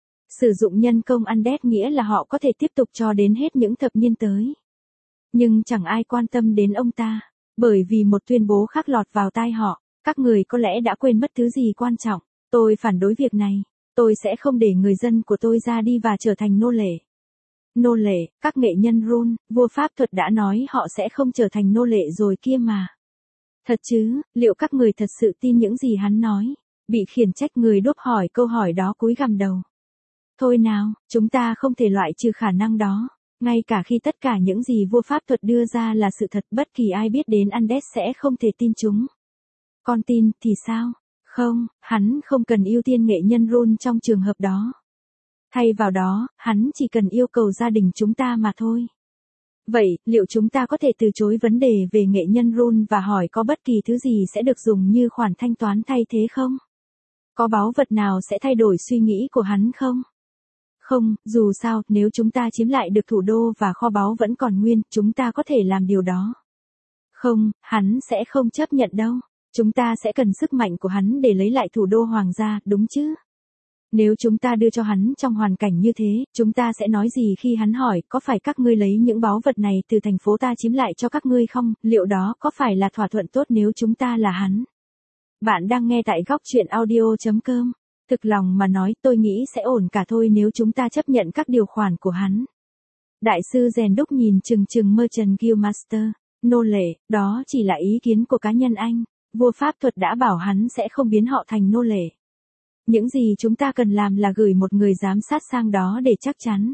sử dụng nhân công undead nghĩa là họ có thể tiếp tục cho đến hết những thập niên tới. Nhưng chẳng ai quan tâm đến ông ta, bởi vì một tuyên bố khác lọt vào tai họ, các người có lẽ đã quên mất thứ gì quan trọng. Tôi phản đối việc này, tôi sẽ không để người dân của tôi ra đi và trở thành nô lệ. Nô lệ, các nghệ nhân run, vua pháp thuật đã nói họ sẽ không trở thành nô lệ rồi kia mà. Thật chứ, liệu các người thật sự tin những gì hắn nói? Bị khiển trách người đốp hỏi câu hỏi đó cúi gằm đầu. Thôi nào, chúng ta không thể loại trừ khả năng đó. Ngay cả khi tất cả những gì vua pháp thuật đưa ra là sự thật bất kỳ ai biết đến Undead sẽ không thể tin chúng. Con tin thì sao? Không, hắn không cần ưu tiên nghệ nhân run trong trường hợp đó. Thay vào đó, hắn chỉ cần yêu cầu gia đình chúng ta mà thôi. Vậy, liệu chúng ta có thể từ chối vấn đề về nghệ nhân run và hỏi có bất kỳ thứ gì sẽ được dùng như khoản thanh toán thay thế không? Có báu vật nào sẽ thay đổi suy nghĩ của hắn không? Không, dù sao, nếu chúng ta chiếm lại được thủ đô và kho báu vẫn còn nguyên, chúng ta có thể làm điều đó. Không, hắn sẽ không chấp nhận đâu. Chúng ta sẽ cần sức mạnh của hắn để lấy lại thủ đô hoàng gia, đúng chứ? Nếu chúng ta đưa cho hắn trong hoàn cảnh như thế, chúng ta sẽ nói gì khi hắn hỏi có phải các ngươi lấy những báu vật này từ thành phố ta chiếm lại cho các ngươi không? Liệu đó có phải là thỏa thuận tốt nếu chúng ta là hắn? Bạn đang nghe tại góc truyện audio.com. Thực lòng mà nói tôi nghĩ sẽ ổn cả thôi nếu chúng ta chấp nhận các điều khoản của hắn. Đại sư rèn đúc nhìn chừng chừng Merchant Guildmaster. Nô lệ, đó chỉ là ý kiến của cá nhân anh. Vua pháp thuật đã bảo hắn sẽ không biến họ thành nô lệ. Những gì chúng ta cần làm là gửi một người giám sát sang đó để chắc chắn.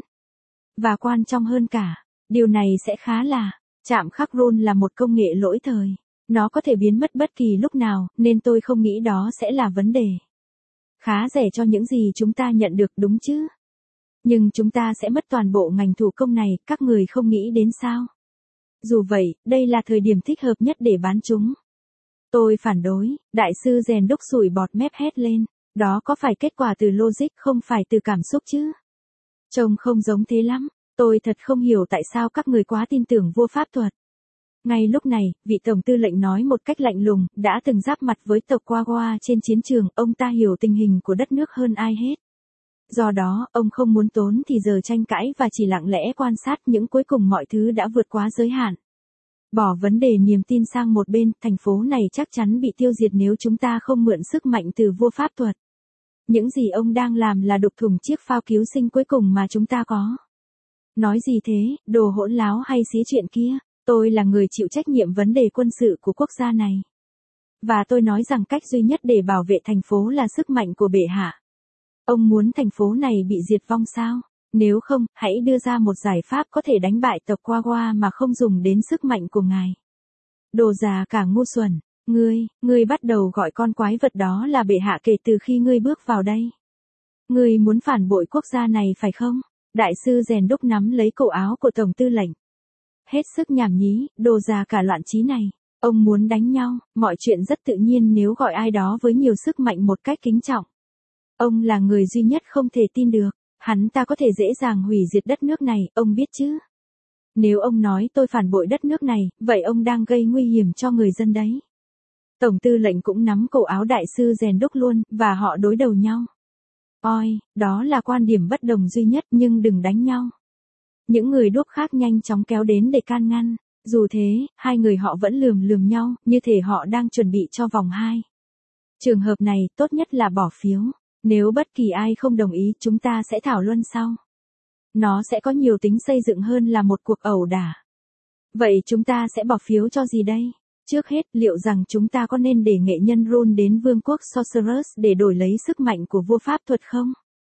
Và quan trọng hơn cả, điều này sẽ khá là, chạm khắc run là một công nghệ lỗi thời. Nó có thể biến mất bất kỳ lúc nào, nên tôi không nghĩ đó sẽ là vấn đề. Khá rẻ cho những gì chúng ta nhận được đúng chứ? Nhưng chúng ta sẽ mất toàn bộ ngành thủ công này, các người không nghĩ đến sao? Dù vậy, đây là thời điểm thích hợp nhất để bán chúng. Tôi phản đối, đại sư rèn đúc sủi bọt mép hét lên. Đó có phải kết quả từ logic không phải từ cảm xúc chứ? Trông không giống thế lắm. Tôi thật không hiểu tại sao các người quá tin tưởng vua pháp thuật. Ngay lúc này, vị tổng tư lệnh nói một cách lạnh lùng, đã từng giáp mặt với tộc Quagua trên chiến trường, ông ta hiểu tình hình của đất nước hơn ai hết. Do đó, ông không muốn tốn thì giờ tranh cãi và chỉ lặng lẽ quan sát những cuối cùng mọi thứ đã vượt quá giới hạn. Bỏ vấn đề niềm tin sang một bên, thành phố này chắc chắn bị tiêu diệt nếu chúng ta không mượn sức mạnh từ vua pháp thuật. Những gì ông đang làm là đục thủng chiếc phao cứu sinh cuối cùng mà chúng ta có. Nói gì thế, đồ hỗn láo hay xí chuyện kia, tôi là người chịu trách nhiệm vấn đề quân sự của quốc gia này. Và tôi nói rằng cách duy nhất để bảo vệ thành phố là sức mạnh của bệ hạ. Ông muốn thành phố này bị diệt vong sao? Nếu không, hãy đưa ra một giải pháp có thể đánh bại tộc Quagua mà không dùng đến sức mạnh của ngài. Đồ già cả ngu xuẩn. Ngươi bắt đầu gọi con quái vật đó là bệ hạ kể từ khi ngươi bước vào đây. Ngươi muốn phản bội quốc gia này phải không? Đại sư rèn đúc nắm lấy cổ áo của tổng tư lệnh. Hết sức nhảm nhí, đồ già cả loạn trí này. Ông muốn đánh nhau, mọi chuyện rất tự nhiên nếu gọi ai đó với nhiều sức mạnh một cách kính trọng. Ông là người duy nhất không thể tin được, hắn ta có thể dễ dàng hủy diệt đất nước này, ông biết chứ? Nếu ông nói tôi phản bội đất nước này, vậy ông đang gây nguy hiểm cho người dân đấy. Tổng tư lệnh cũng nắm cổ áo đại sư rèn đúc luôn, và họ đối đầu nhau. Ôi, đó là quan điểm bất đồng duy nhất nhưng đừng đánh nhau. Những người đúc khác nhanh chóng kéo đến để can ngăn. Dù thế, hai người họ vẫn lườm nhau, như thể họ đang chuẩn bị cho vòng 2. Trường hợp này, tốt nhất là bỏ phiếu. Nếu bất kỳ ai không đồng ý, chúng ta sẽ thảo luận sau. Nó sẽ có nhiều tính xây dựng hơn là một cuộc ẩu đả. Vậy chúng ta sẽ bỏ phiếu cho gì đây? Trước hết, liệu rằng chúng ta có nên để nghệ nhân Rune đến vương quốc Sorcerers để đổi lấy sức mạnh của vua pháp thuật không?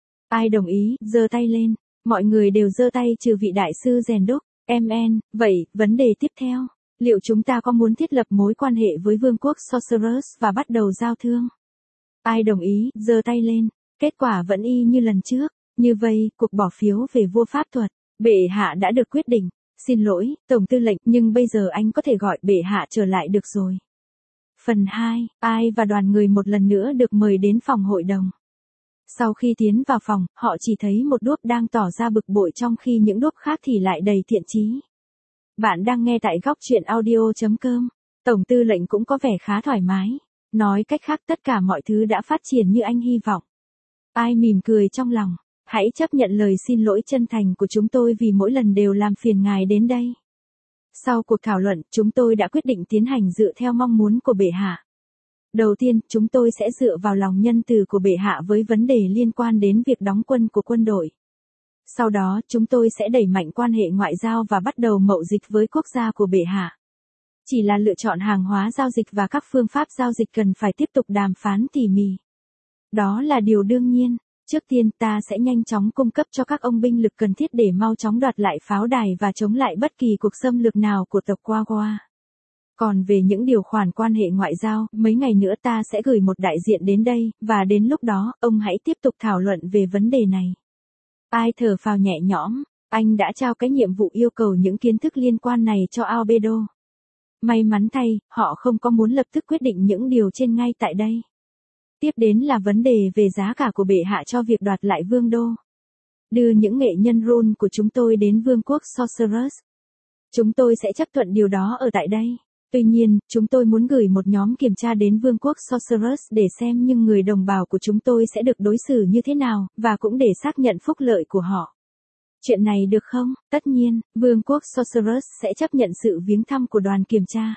Ai đồng ý, giơ tay lên. Mọi người đều giơ tay trừ vị đại sư rèn đúc. MN, vậy, vấn đề tiếp theo. Liệu chúng ta có muốn thiết lập mối quan hệ với vương quốc Sorcerers và bắt đầu giao thương? Ai đồng ý, giơ tay lên. Kết quả vẫn y như lần trước. Như vậy, cuộc bỏ phiếu về vua pháp thuật, bệ hạ đã được quyết định. Xin lỗi, Tổng tư lệnh, nhưng bây giờ anh có thể gọi bệ hạ trở lại được rồi. Phần 2, Ai và đoàn người một lần nữa được mời đến phòng hội đồng. Sau khi tiến vào phòng, họ chỉ thấy một đốp đang tỏ ra bực bội trong khi những đốp khác thì lại đầy thiện chí. Bạn đang nghe tại góc truyện audio.com. Tổng tư lệnh cũng có vẻ khá thoải mái. Nói cách khác tất cả mọi thứ đã phát triển như anh hy vọng. Ai mỉm cười trong lòng. Hãy chấp nhận lời xin lỗi chân thành của chúng tôi vì mỗi lần đều làm phiền ngài đến đây. Sau cuộc thảo luận, chúng tôi đã quyết định tiến hành dựa theo mong muốn của bệ hạ. Đầu tiên, chúng tôi sẽ dựa vào lòng nhân từ của bệ hạ với vấn đề liên quan đến việc đóng quân của quân đội. Sau đó, chúng tôi sẽ đẩy mạnh quan hệ ngoại giao và bắt đầu mậu dịch với quốc gia của bệ hạ. Chỉ là lựa chọn hàng hóa giao dịch và các phương pháp giao dịch cần phải tiếp tục đàm phán tỉ mỉ. Đó là điều đương nhiên. Trước tiên ta sẽ nhanh chóng cung cấp cho các ông binh lực cần thiết để mau chóng đoạt lại pháo đài và chống lại bất kỳ cuộc xâm lược nào của tộc Quagua. Còn về những điều khoản quan hệ ngoại giao, mấy ngày nữa ta sẽ gửi một đại diện đến đây, và đến lúc đó, ông hãy tiếp tục thảo luận về vấn đề này. Ai thở phào nhẹ nhõm, anh đã trao cái nhiệm vụ yêu cầu những kiến thức liên quan này cho Albedo. May mắn thay, họ không có muốn lập tức quyết định những điều trên ngay tại đây. Tiếp đến là vấn đề về giá cả của bệ hạ cho việc đoạt lại vương đô. Đưa những nghệ nhân Rune của chúng tôi đến vương quốc Sorcerers. Chúng tôi sẽ chấp thuận điều đó ở tại đây. Tuy nhiên, chúng tôi muốn gửi một nhóm kiểm tra đến vương quốc Sorcerers để xem những người đồng bào của chúng tôi sẽ được đối xử như thế nào, và cũng để xác nhận phúc lợi của họ. Chuyện này được không? Tất nhiên, vương quốc Sorcerers sẽ chấp nhận sự viếng thăm của đoàn kiểm tra.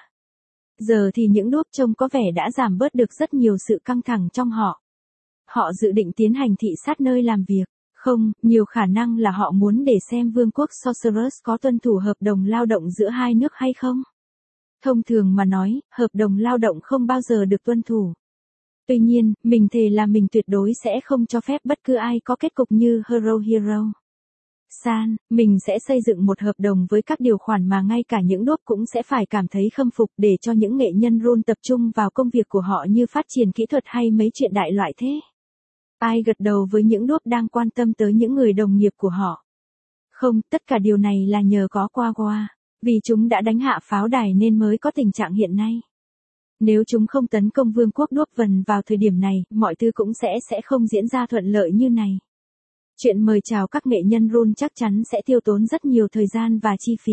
Giờ thì những đốp trông có vẻ đã giảm bớt được rất nhiều sự căng thẳng trong họ. Họ dự định tiến hành thị sát nơi làm việc. Không, nhiều khả năng là họ muốn để xem vương quốc Sorcerers có tuân thủ hợp đồng lao động giữa hai nước hay không. Thông thường mà nói, hợp đồng lao động không bao giờ được tuân thủ. Tuy nhiên, mình thề là mình tuyệt đối sẽ không cho phép bất cứ ai có kết cục như Hero. San, mình sẽ xây dựng một hợp đồng với các điều khoản mà ngay cả những đốp cũng sẽ phải cảm thấy khâm phục để cho những nghệ nhân Rune tập trung vào công việc của họ như phát triển kỹ thuật hay mấy chuyện đại loại thế. Ai gật đầu với những đốp đang quan tâm tới những người đồng nghiệp của họ. Không, tất cả điều này là nhờ có Quagua, vì chúng đã đánh hạ pháo đài nên mới có tình trạng hiện nay. Nếu chúng không tấn công vương quốc đốp vần vào thời điểm này, mọi thứ cũng sẽ không diễn ra thuận lợi như này. Chuyện mời chào các nghệ nhân Rune chắc chắn sẽ tiêu tốn rất nhiều thời gian và chi phí.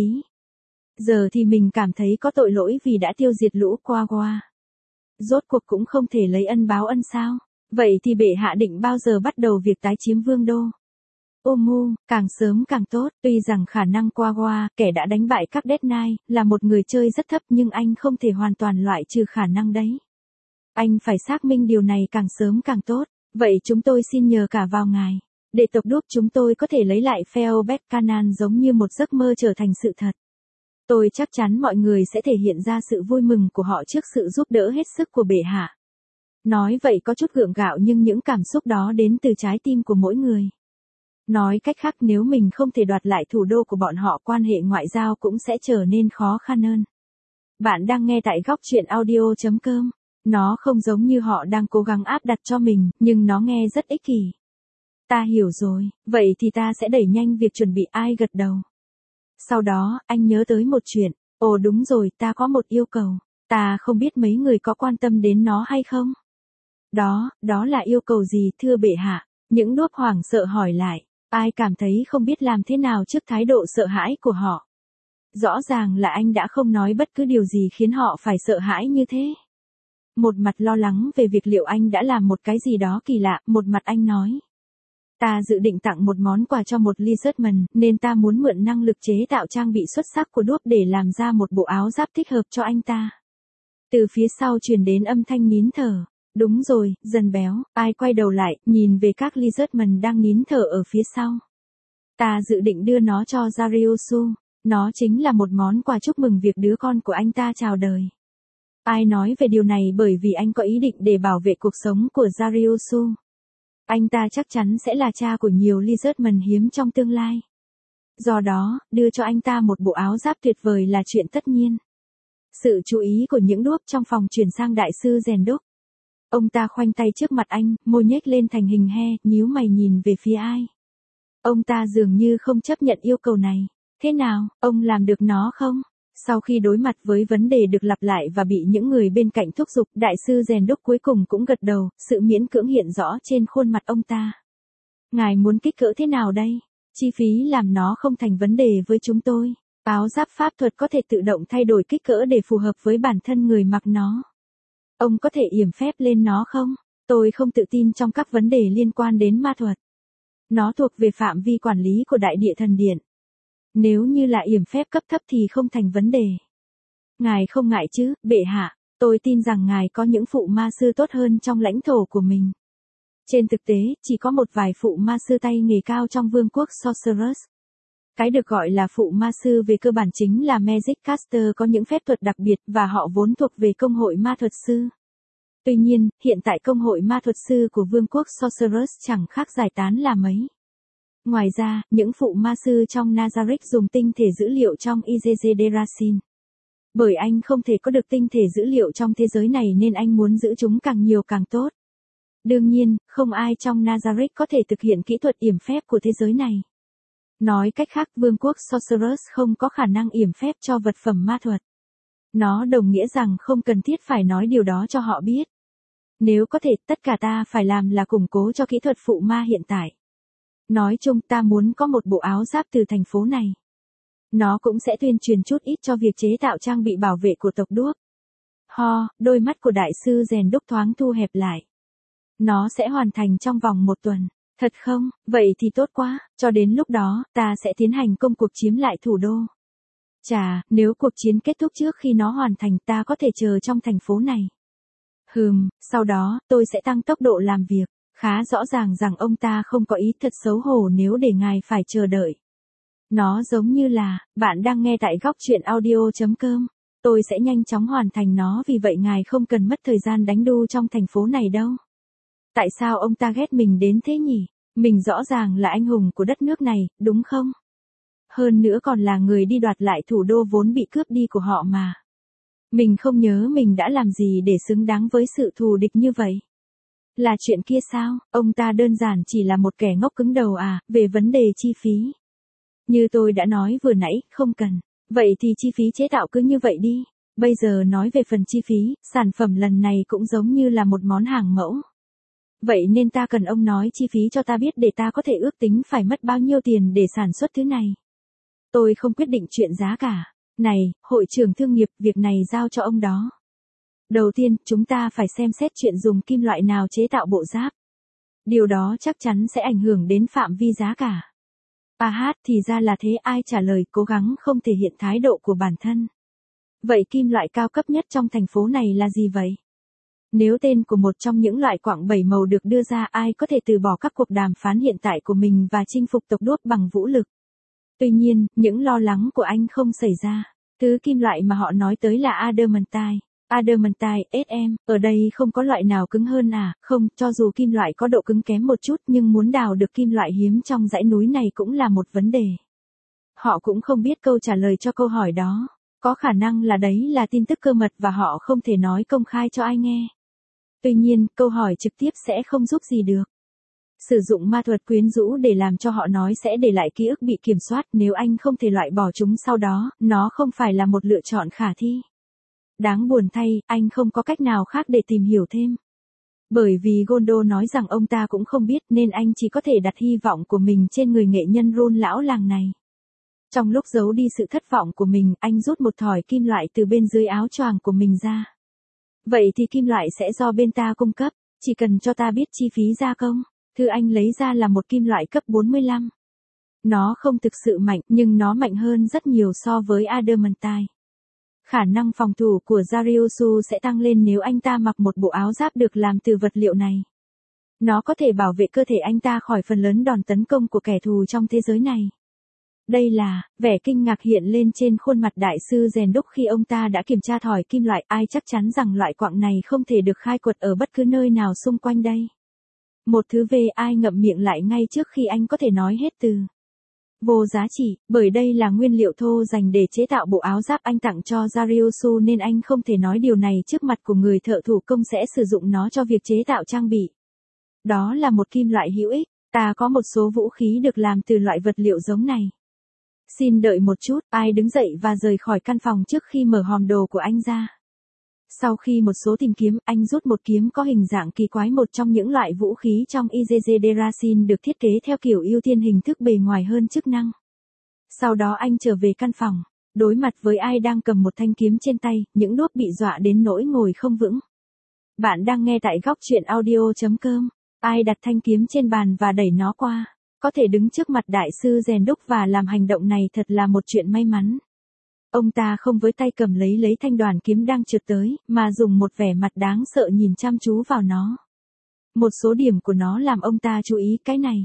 Giờ thì mình cảm thấy có tội lỗi vì đã tiêu diệt lũ Quagua. Rốt cuộc cũng không thể lấy ân báo ân sao? Vậy thì bệ hạ định bao giờ bắt đầu việc tái chiếm vương đô? Omu, càng sớm càng tốt. Tuy rằng khả năng Quagua, kẻ đã đánh bại các Death Knight, là một người chơi rất thấp nhưng anh không thể hoàn toàn loại trừ khả năng đấy. Anh phải xác minh điều này càng sớm càng tốt. Vậy chúng tôi xin nhờ cả vào ngài. Để tộc đốp chúng tôi có thể lấy lại Feobet Canaan giống như một giấc mơ trở thành sự thật. Tôi chắc chắn mọi người sẽ thể hiện ra sự vui mừng của họ trước sự giúp đỡ hết sức của bệ hạ. Nói vậy có chút gượng gạo nhưng những cảm xúc đó đến từ trái tim của mỗi người. Nói cách khác nếu mình không thể đoạt lại thủ đô của bọn họ quan hệ ngoại giao cũng sẽ trở nên khó khăn hơn. Bạn đang nghe tại góc truyện audio.com. Nó không giống như họ đang cố gắng áp đặt cho mình, nhưng nó nghe rất ích kỷ. Ta hiểu rồi, vậy thì ta sẽ đẩy nhanh việc chuẩn bị. Ai gật đầu. Sau đó, anh nhớ tới một chuyện. Ồ đúng rồi, ta có một yêu cầu. Ta không biết mấy người có quan tâm đến nó hay không? Đó là yêu cầu gì thưa bệ hạ? Những đốp hoảng sợ hỏi lại. Ai cảm thấy không biết làm thế nào trước thái độ sợ hãi của họ. Rõ ràng là anh đã không nói bất cứ điều gì khiến họ phải sợ hãi như thế. Một mặt lo lắng về việc liệu anh đã làm một cái gì đó kỳ lạ, một mặt anh nói. Ta dự định tặng một món quà cho một Lizardman, nên ta muốn mượn năng lực chế tạo trang bị xuất sắc của đốp để làm ra một bộ áo giáp thích hợp cho anh ta. Từ phía sau truyền đến âm thanh nín thở. Đúng rồi, dần béo. Ai quay đầu lại, nhìn về các Lizardman đang nín thở ở phía sau. Ta dự định đưa nó cho Zariosu. Nó chính là một món quà chúc mừng việc đứa con của anh ta chào đời. Ai nói về điều này bởi vì anh có ý định để bảo vệ cuộc sống của Dariusu. Anh ta chắc chắn sẽ là cha của nhiều Lizardman hiếm trong tương lai. Do đó, đưa cho anh ta một bộ áo giáp tuyệt vời là chuyện tất nhiên. Sự chú ý của những đuốc trong phòng chuyển sang đại sư rèn đúc. Ông ta khoanh tay trước mặt anh, môi nhếch lên thành hình he, nhíu mày nhìn về phía ai. Ông ta dường như không chấp nhận yêu cầu này. Thế nào, ông làm được nó không? Sau khi đối mặt với vấn đề được lặp lại và bị những người bên cạnh thúc giục, đại sư rèn đúc cuối cùng cũng gật đầu, sự miễn cưỡng hiện rõ trên khuôn mặt ông ta. Ngài muốn kích cỡ thế nào đây? Chi phí làm nó không thành vấn đề với chúng tôi. Áo giáp pháp thuật có thể tự động thay đổi kích cỡ để phù hợp với bản thân người mặc nó. Ông có thể yểm phép lên nó không? Tôi không tự tin trong các vấn đề liên quan đến ma thuật. Nó thuộc về phạm vi quản lý của Đại Địa Thần Điện. Nếu như là yểm phép cấp thấp thì không thành vấn đề. Ngài không ngại chứ, bệ hạ, tôi tin rằng ngài có những phụ ma sư tốt hơn trong lãnh thổ của mình. Trên thực tế, chỉ có một vài phụ ma sư tay nghề cao trong vương quốc Sorcerers. Cái được gọi là phụ ma sư về cơ bản chính là Magic Caster có những phép thuật đặc biệt và họ vốn thuộc về công hội ma thuật sư. Tuy nhiên, hiện tại công hội ma thuật sư của vương quốc Sorcerers chẳng khác giải tán là mấy. Ngoài ra, những phụ ma sư trong Nazarick dùng tinh thể dữ liệu trong IGG Derasin. Bởi anh không thể có được tinh thể dữ liệu trong thế giới này nên anh muốn giữ chúng càng nhiều càng tốt. Đương nhiên, không ai trong Nazarick có thể thực hiện kỹ thuật yểm phép của thế giới này. Nói cách khác, vương quốc Sorcerers không có khả năng yểm phép cho vật phẩm ma thuật. Nó đồng nghĩa rằng không cần thiết phải nói điều đó cho họ biết. Nếu có thể, tất cả ta phải làm là củng cố cho kỹ thuật phụ ma hiện tại. Nói chung ta muốn có một bộ áo giáp từ thành phố này. Nó cũng sẽ tuyên truyền chút ít cho việc chế tạo trang bị bảo vệ của tộc đuốc. Đôi mắt của đại sư rèn đúc thoáng thu hẹp lại. Nó sẽ hoàn thành trong vòng 1 tuần. Thật không? Vậy thì tốt quá, cho đến lúc đó, ta sẽ tiến hành công cuộc chiếm lại thủ đô. Chà, nếu cuộc chiến kết thúc trước khi nó hoàn thành ta có thể chờ trong thành phố này. Sau đó, tôi sẽ tăng tốc độ làm việc. Khá rõ ràng rằng ông ta không có ý, thật xấu hổ nếu để ngài phải chờ đợi. Nó giống như là, bạn đang nghe tại góc truyện audio.com. Tôi sẽ nhanh chóng hoàn thành nó vì vậy ngài không cần mất thời gian đánh đu trong thành phố này đâu. Tại sao ông ta ghét mình đến thế nhỉ? Mình rõ ràng là anh hùng của đất nước này, đúng không? Hơn nữa còn là người đi đoạt lại thủ đô vốn bị cướp đi của họ mà. Mình không nhớ mình đã làm gì để xứng đáng với sự thù địch như vậy. Là chuyện kia sao? Ông ta đơn giản chỉ là một kẻ ngốc cứng đầu à, về vấn đề chi phí. Như tôi đã nói vừa nãy, không cần. Vậy thì chi phí chế tạo cứ như vậy đi. Bây giờ nói về phần chi phí, sản phẩm lần này cũng giống như là một món hàng mẫu. Vậy nên ta cần ông nói chi phí cho ta biết để ta có thể ước tính phải mất bao nhiêu tiền để sản xuất thứ này. Tôi không quyết định chuyện giá cả. Này, hội trưởng thương nghiệp, việc này giao cho ông đó. Đầu tiên, chúng ta phải xem xét chuyện dùng kim loại nào chế tạo bộ giáp. Điều đó chắc chắn sẽ ảnh hưởng đến phạm vi giá cả. Thì ra là thế, ai trả lời, cố gắng không thể hiện thái độ của bản thân. Vậy kim loại cao cấp nhất trong thành phố này là gì vậy? Nếu tên của một trong những loại quặng 7 màu được đưa ra, ai có thể từ bỏ các cuộc đàm phán hiện tại của mình và chinh phục tộc đuốc bằng vũ lực? Tuy nhiên, những lo lắng của anh không xảy ra. Thứ kim loại mà họ nói tới là adamantite. Adamantite, SM, ở đây không có loại nào cứng hơn à? Không, cho dù kim loại có độ cứng kém một chút nhưng muốn đào được kim loại hiếm trong dãy núi này cũng là một vấn đề. Họ cũng không biết câu trả lời cho câu hỏi đó. Có khả năng là đấy là tin tức cơ mật và họ không thể nói công khai cho ai nghe. Tuy nhiên, câu hỏi trực tiếp sẽ không giúp gì được. Sử dụng ma thuật quyến rũ để làm cho họ nói sẽ để lại ký ức bị kiểm soát, nếu anh không thể loại bỏ chúng sau đó, nó không phải là một lựa chọn khả thi. Đáng buồn thay, anh không có cách nào khác để tìm hiểu thêm. Bởi vì Gondo nói rằng ông ta cũng không biết nên anh chỉ có thể đặt hy vọng của mình trên người nghệ nhân Rune lão làng này. Trong lúc giấu đi sự thất vọng của mình, anh rút một thỏi kim loại từ bên dưới áo choàng của mình ra. Vậy thì kim loại sẽ do bên ta cung cấp, chỉ cần cho ta biết chi phí gia công. Thứ anh lấy ra là một kim loại cấp 45. Nó không thực sự mạnh, nhưng nó mạnh hơn rất nhiều so với adamantite. Khả năng phòng thủ của Dariusu sẽ tăng lên nếu anh ta mặc một bộ áo giáp được làm từ vật liệu này. Nó có thể bảo vệ cơ thể anh ta khỏi phần lớn đòn tấn công của kẻ thù trong thế giới này. Đây là, vẻ kinh ngạc hiện lên trên khuôn mặt đại sư rèn đúc khi ông ta đã kiểm tra thỏi kim loại, ai chắc chắn rằng loại quặng này không thể được khai quật ở bất cứ nơi nào xung quanh đây. Một thứ về ai ngậm miệng lại ngay trước khi anh có thể nói hết từ. Vô giá trị, bởi đây là nguyên liệu thô dành để chế tạo bộ áo giáp anh tặng cho Dariusu nên anh không thể nói điều này trước mặt của người thợ thủ công sẽ sử dụng nó cho việc chế tạo trang bị. Đó là một kim loại hữu ích, ta có một số vũ khí được làm từ loại vật liệu giống này. Xin đợi một chút, ai đứng dậy và rời khỏi căn phòng trước khi mở hòm đồ của anh ra. Sau khi một số tìm kiếm, anh rút một kiếm có hình dạng kỳ quái, một trong những loại vũ khí trong IGG Derasin được thiết kế theo kiểu ưu tiên hình thức bề ngoài hơn chức năng. Sau đó anh trở về căn phòng, đối mặt với ai đang cầm một thanh kiếm trên tay, những đốp bị dọa đến nỗi ngồi không vững. Bạn đang nghe tại góc truyện audio.com. Ai đặt thanh kiếm trên bàn và đẩy nó qua. Có thể đứng trước mặt đại sư rèn đúc và làm hành động này thật là một chuyện may mắn. Ông ta không với tay cầm lấy thanh đoàn kiếm đang trượt tới, mà dùng một vẻ mặt đáng sợ nhìn chăm chú vào nó. Một số điểm của nó làm ông ta chú ý cái này.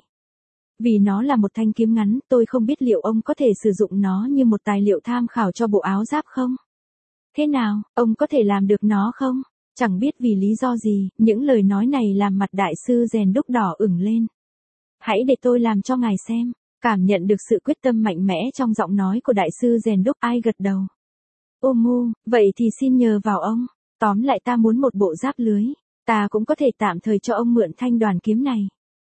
Vì nó là một thanh kiếm ngắn, tôi không biết liệu ông có thể sử dụng nó như một tài liệu tham khảo cho bộ áo giáp không? Thế nào, ông có thể làm được nó không? Chẳng biết vì lý do gì, những lời nói này làm mặt đại sư rèn đúc đỏ ửng lên. Hãy để tôi làm cho ngài xem. Cảm nhận được sự quyết tâm mạnh mẽ trong giọng nói của đại sư rèn đúc, ai gật đầu. Ô mu, vậy thì xin nhờ vào ông. Tóm lại ta muốn một bộ giáp lưới. Ta cũng có thể tạm thời cho ông mượn thanh đoàn kiếm này.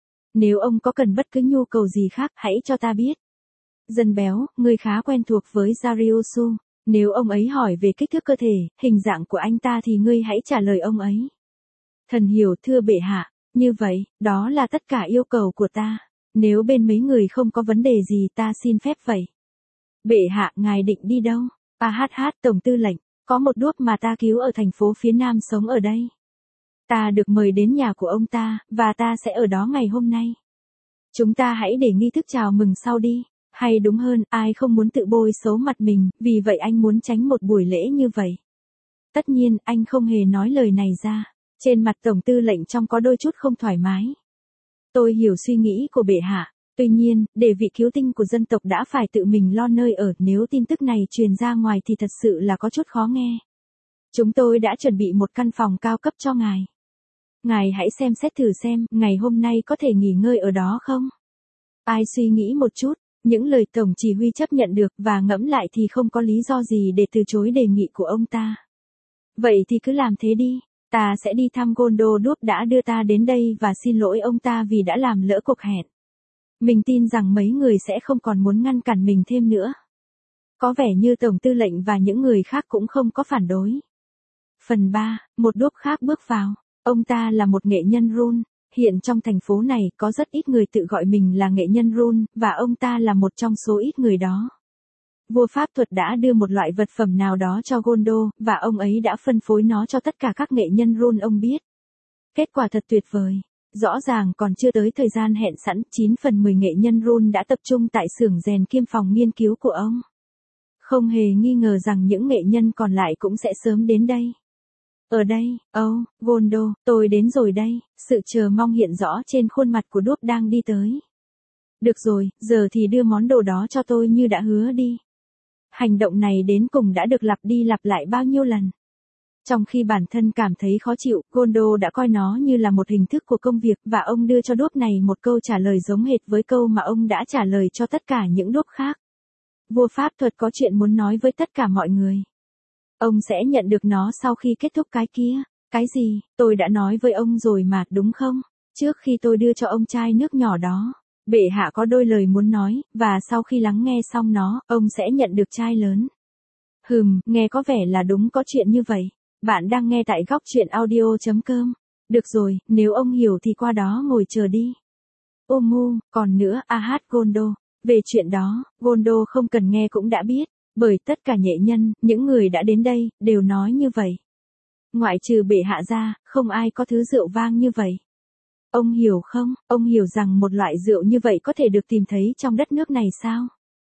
Nếu ông có cần bất cứ nhu cầu gì khác, hãy cho ta biết. Dân béo, người khá quen thuộc với Dariusu. Nếu ông ấy hỏi về kích thước cơ thể, hình dạng của anh ta thì ngươi hãy trả lời ông ấy. Thần hiểu thưa bệ hạ, như vậy, đó là tất cả yêu cầu của ta. Nếu bên mấy người không có vấn đề gì ta xin phép vậy. Bệ hạ, ngài định đi đâu? Tổng tư lệnh, có một đốp mà ta cứu ở thành phố phía nam sống ở đây. Ta được mời đến nhà của ông ta, và ta sẽ ở đó ngày hôm nay. Chúng ta hãy để nghi thức chào mừng sau đi. Hay đúng hơn, ai không muốn tự bôi xấu mặt mình, vì vậy anh muốn tránh một buổi lễ như vậy. Tất nhiên, anh không hề nói lời này ra. Trên mặt tổng tư lệnh trông có đôi chút không thoải mái. Tôi hiểu suy nghĩ của bệ hạ. Tuy nhiên, để vị cứu tinh của dân tộc đã phải tự mình lo nơi ở, nếu tin tức này truyền ra ngoài thì thật sự là có chút khó nghe. Chúng tôi đã chuẩn bị một căn phòng cao cấp cho ngài. Ngài hãy xem xét thử xem, ngày hôm nay có thể nghỉ ngơi ở đó không? Ai suy nghĩ một chút, những lời tổng chỉ huy chấp nhận được và ngẫm lại thì không có lý do gì để từ chối đề nghị của ông ta. Vậy thì cứ làm thế đi. Ta sẽ đi thăm Gondo đúc đã đưa ta đến đây và xin lỗi ông ta vì đã làm lỡ cuộc hẹn. Mình tin rằng mấy người sẽ không còn muốn ngăn cản mình thêm nữa. Có vẻ như tổng tư lệnh và những người khác cũng không có phản đối. Phần 3, một đúc khác bước vào. Ông ta là một nghệ nhân rune. Hiện trong thành phố này có rất ít người tự gọi mình là nghệ nhân rune, và ông ta là một trong số ít người đó. Vua pháp thuật đã đưa một loại vật phẩm nào đó cho Gondo, và ông ấy đã phân phối nó cho tất cả các nghệ nhân rune ông biết. Kết quả thật tuyệt vời. Rõ ràng còn chưa tới thời gian hẹn sẵn, 9 phần 10 nghệ nhân rune đã tập trung tại xưởng rèn kiêm phòng nghiên cứu của ông. Không hề nghi ngờ rằng những nghệ nhân còn lại cũng sẽ sớm đến đây. Ở đây, Gondo, tôi đến rồi đây, sự chờ mong hiện rõ trên khuôn mặt của đúc đang đi tới. Được rồi, giờ thì đưa món đồ đó cho tôi như đã hứa đi. Hành động này đến cùng đã được lặp đi lặp lại bao nhiêu lần. Trong khi bản thân cảm thấy khó chịu, Gondo đã coi nó như là một hình thức của công việc và ông đưa cho đúc này một câu trả lời giống hệt với câu mà ông đã trả lời cho tất cả những đúc khác. Vua pháp thuật có chuyện muốn nói với tất cả mọi người. Ông sẽ nhận được nó sau khi kết thúc cái kia. Cái gì, tôi đã nói với ông rồi mà, đúng không? Trước khi tôi đưa cho ông chai nước nhỏ đó, bệ hạ có đôi lời muốn nói, và sau khi lắng nghe xong nó, ông sẽ nhận được chai lớn. Nghe có vẻ là đúng có chuyện như vậy. Bạn đang nghe tại góc truyện audio.com. Được rồi, nếu ông hiểu thì qua đó ngồi chờ đi. Còn nữa, Gondo. Về chuyện đó, Gondo không cần nghe cũng đã biết, bởi tất cả nghệ nhân, những người đã đến đây, đều nói như vậy. Ngoại trừ bệ hạ ra, không ai có thứ rượu vang như vậy. Ông hiểu không, ông hiểu rằng một loại rượu như vậy có thể được tìm thấy trong đất nước này sao?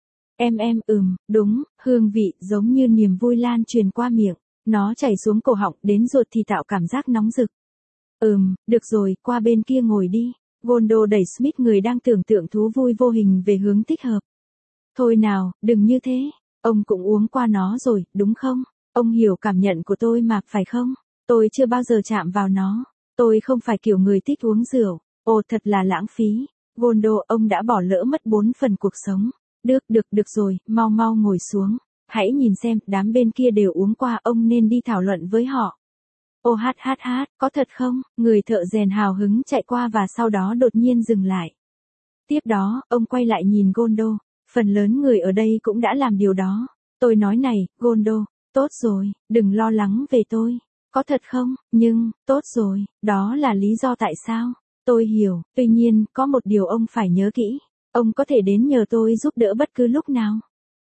Đúng, hương vị giống như niềm vui lan truyền qua miệng. Nó chảy xuống cổ họng, đến ruột thì tạo cảm giác nóng rực. Được rồi, qua bên kia ngồi đi. Gondo đẩy Smith, người đang tưởng tượng thú vui vô hình, về hướng thích hợp. Thôi nào, đừng như thế. Ông cũng uống qua nó rồi, đúng không? Ông hiểu cảm nhận của tôi mà, phải không? Tôi chưa bao giờ chạm vào nó. Tôi không phải kiểu người thích uống rượu. Ồ, thật là lãng phí. Gondo, ông đã bỏ lỡ mất 4 phần cuộc sống. Được rồi, mau mau ngồi xuống. Hãy nhìn xem, đám bên kia đều uống qua, ông nên đi thảo luận với họ. Ô hát, có thật không? Người thợ rèn hào hứng chạy qua và sau đó đột nhiên dừng lại. Tiếp đó, ông quay lại nhìn Gondo. Phần lớn người ở đây cũng đã làm điều đó. Tôi nói này, Gondo, tốt rồi, đừng lo lắng về tôi. Có thật không? Nhưng, tốt rồi, đó là lý do tại sao. Tôi hiểu, tuy nhiên, có một điều ông phải nhớ kỹ. Ông có thể đến nhờ tôi giúp đỡ bất cứ lúc nào.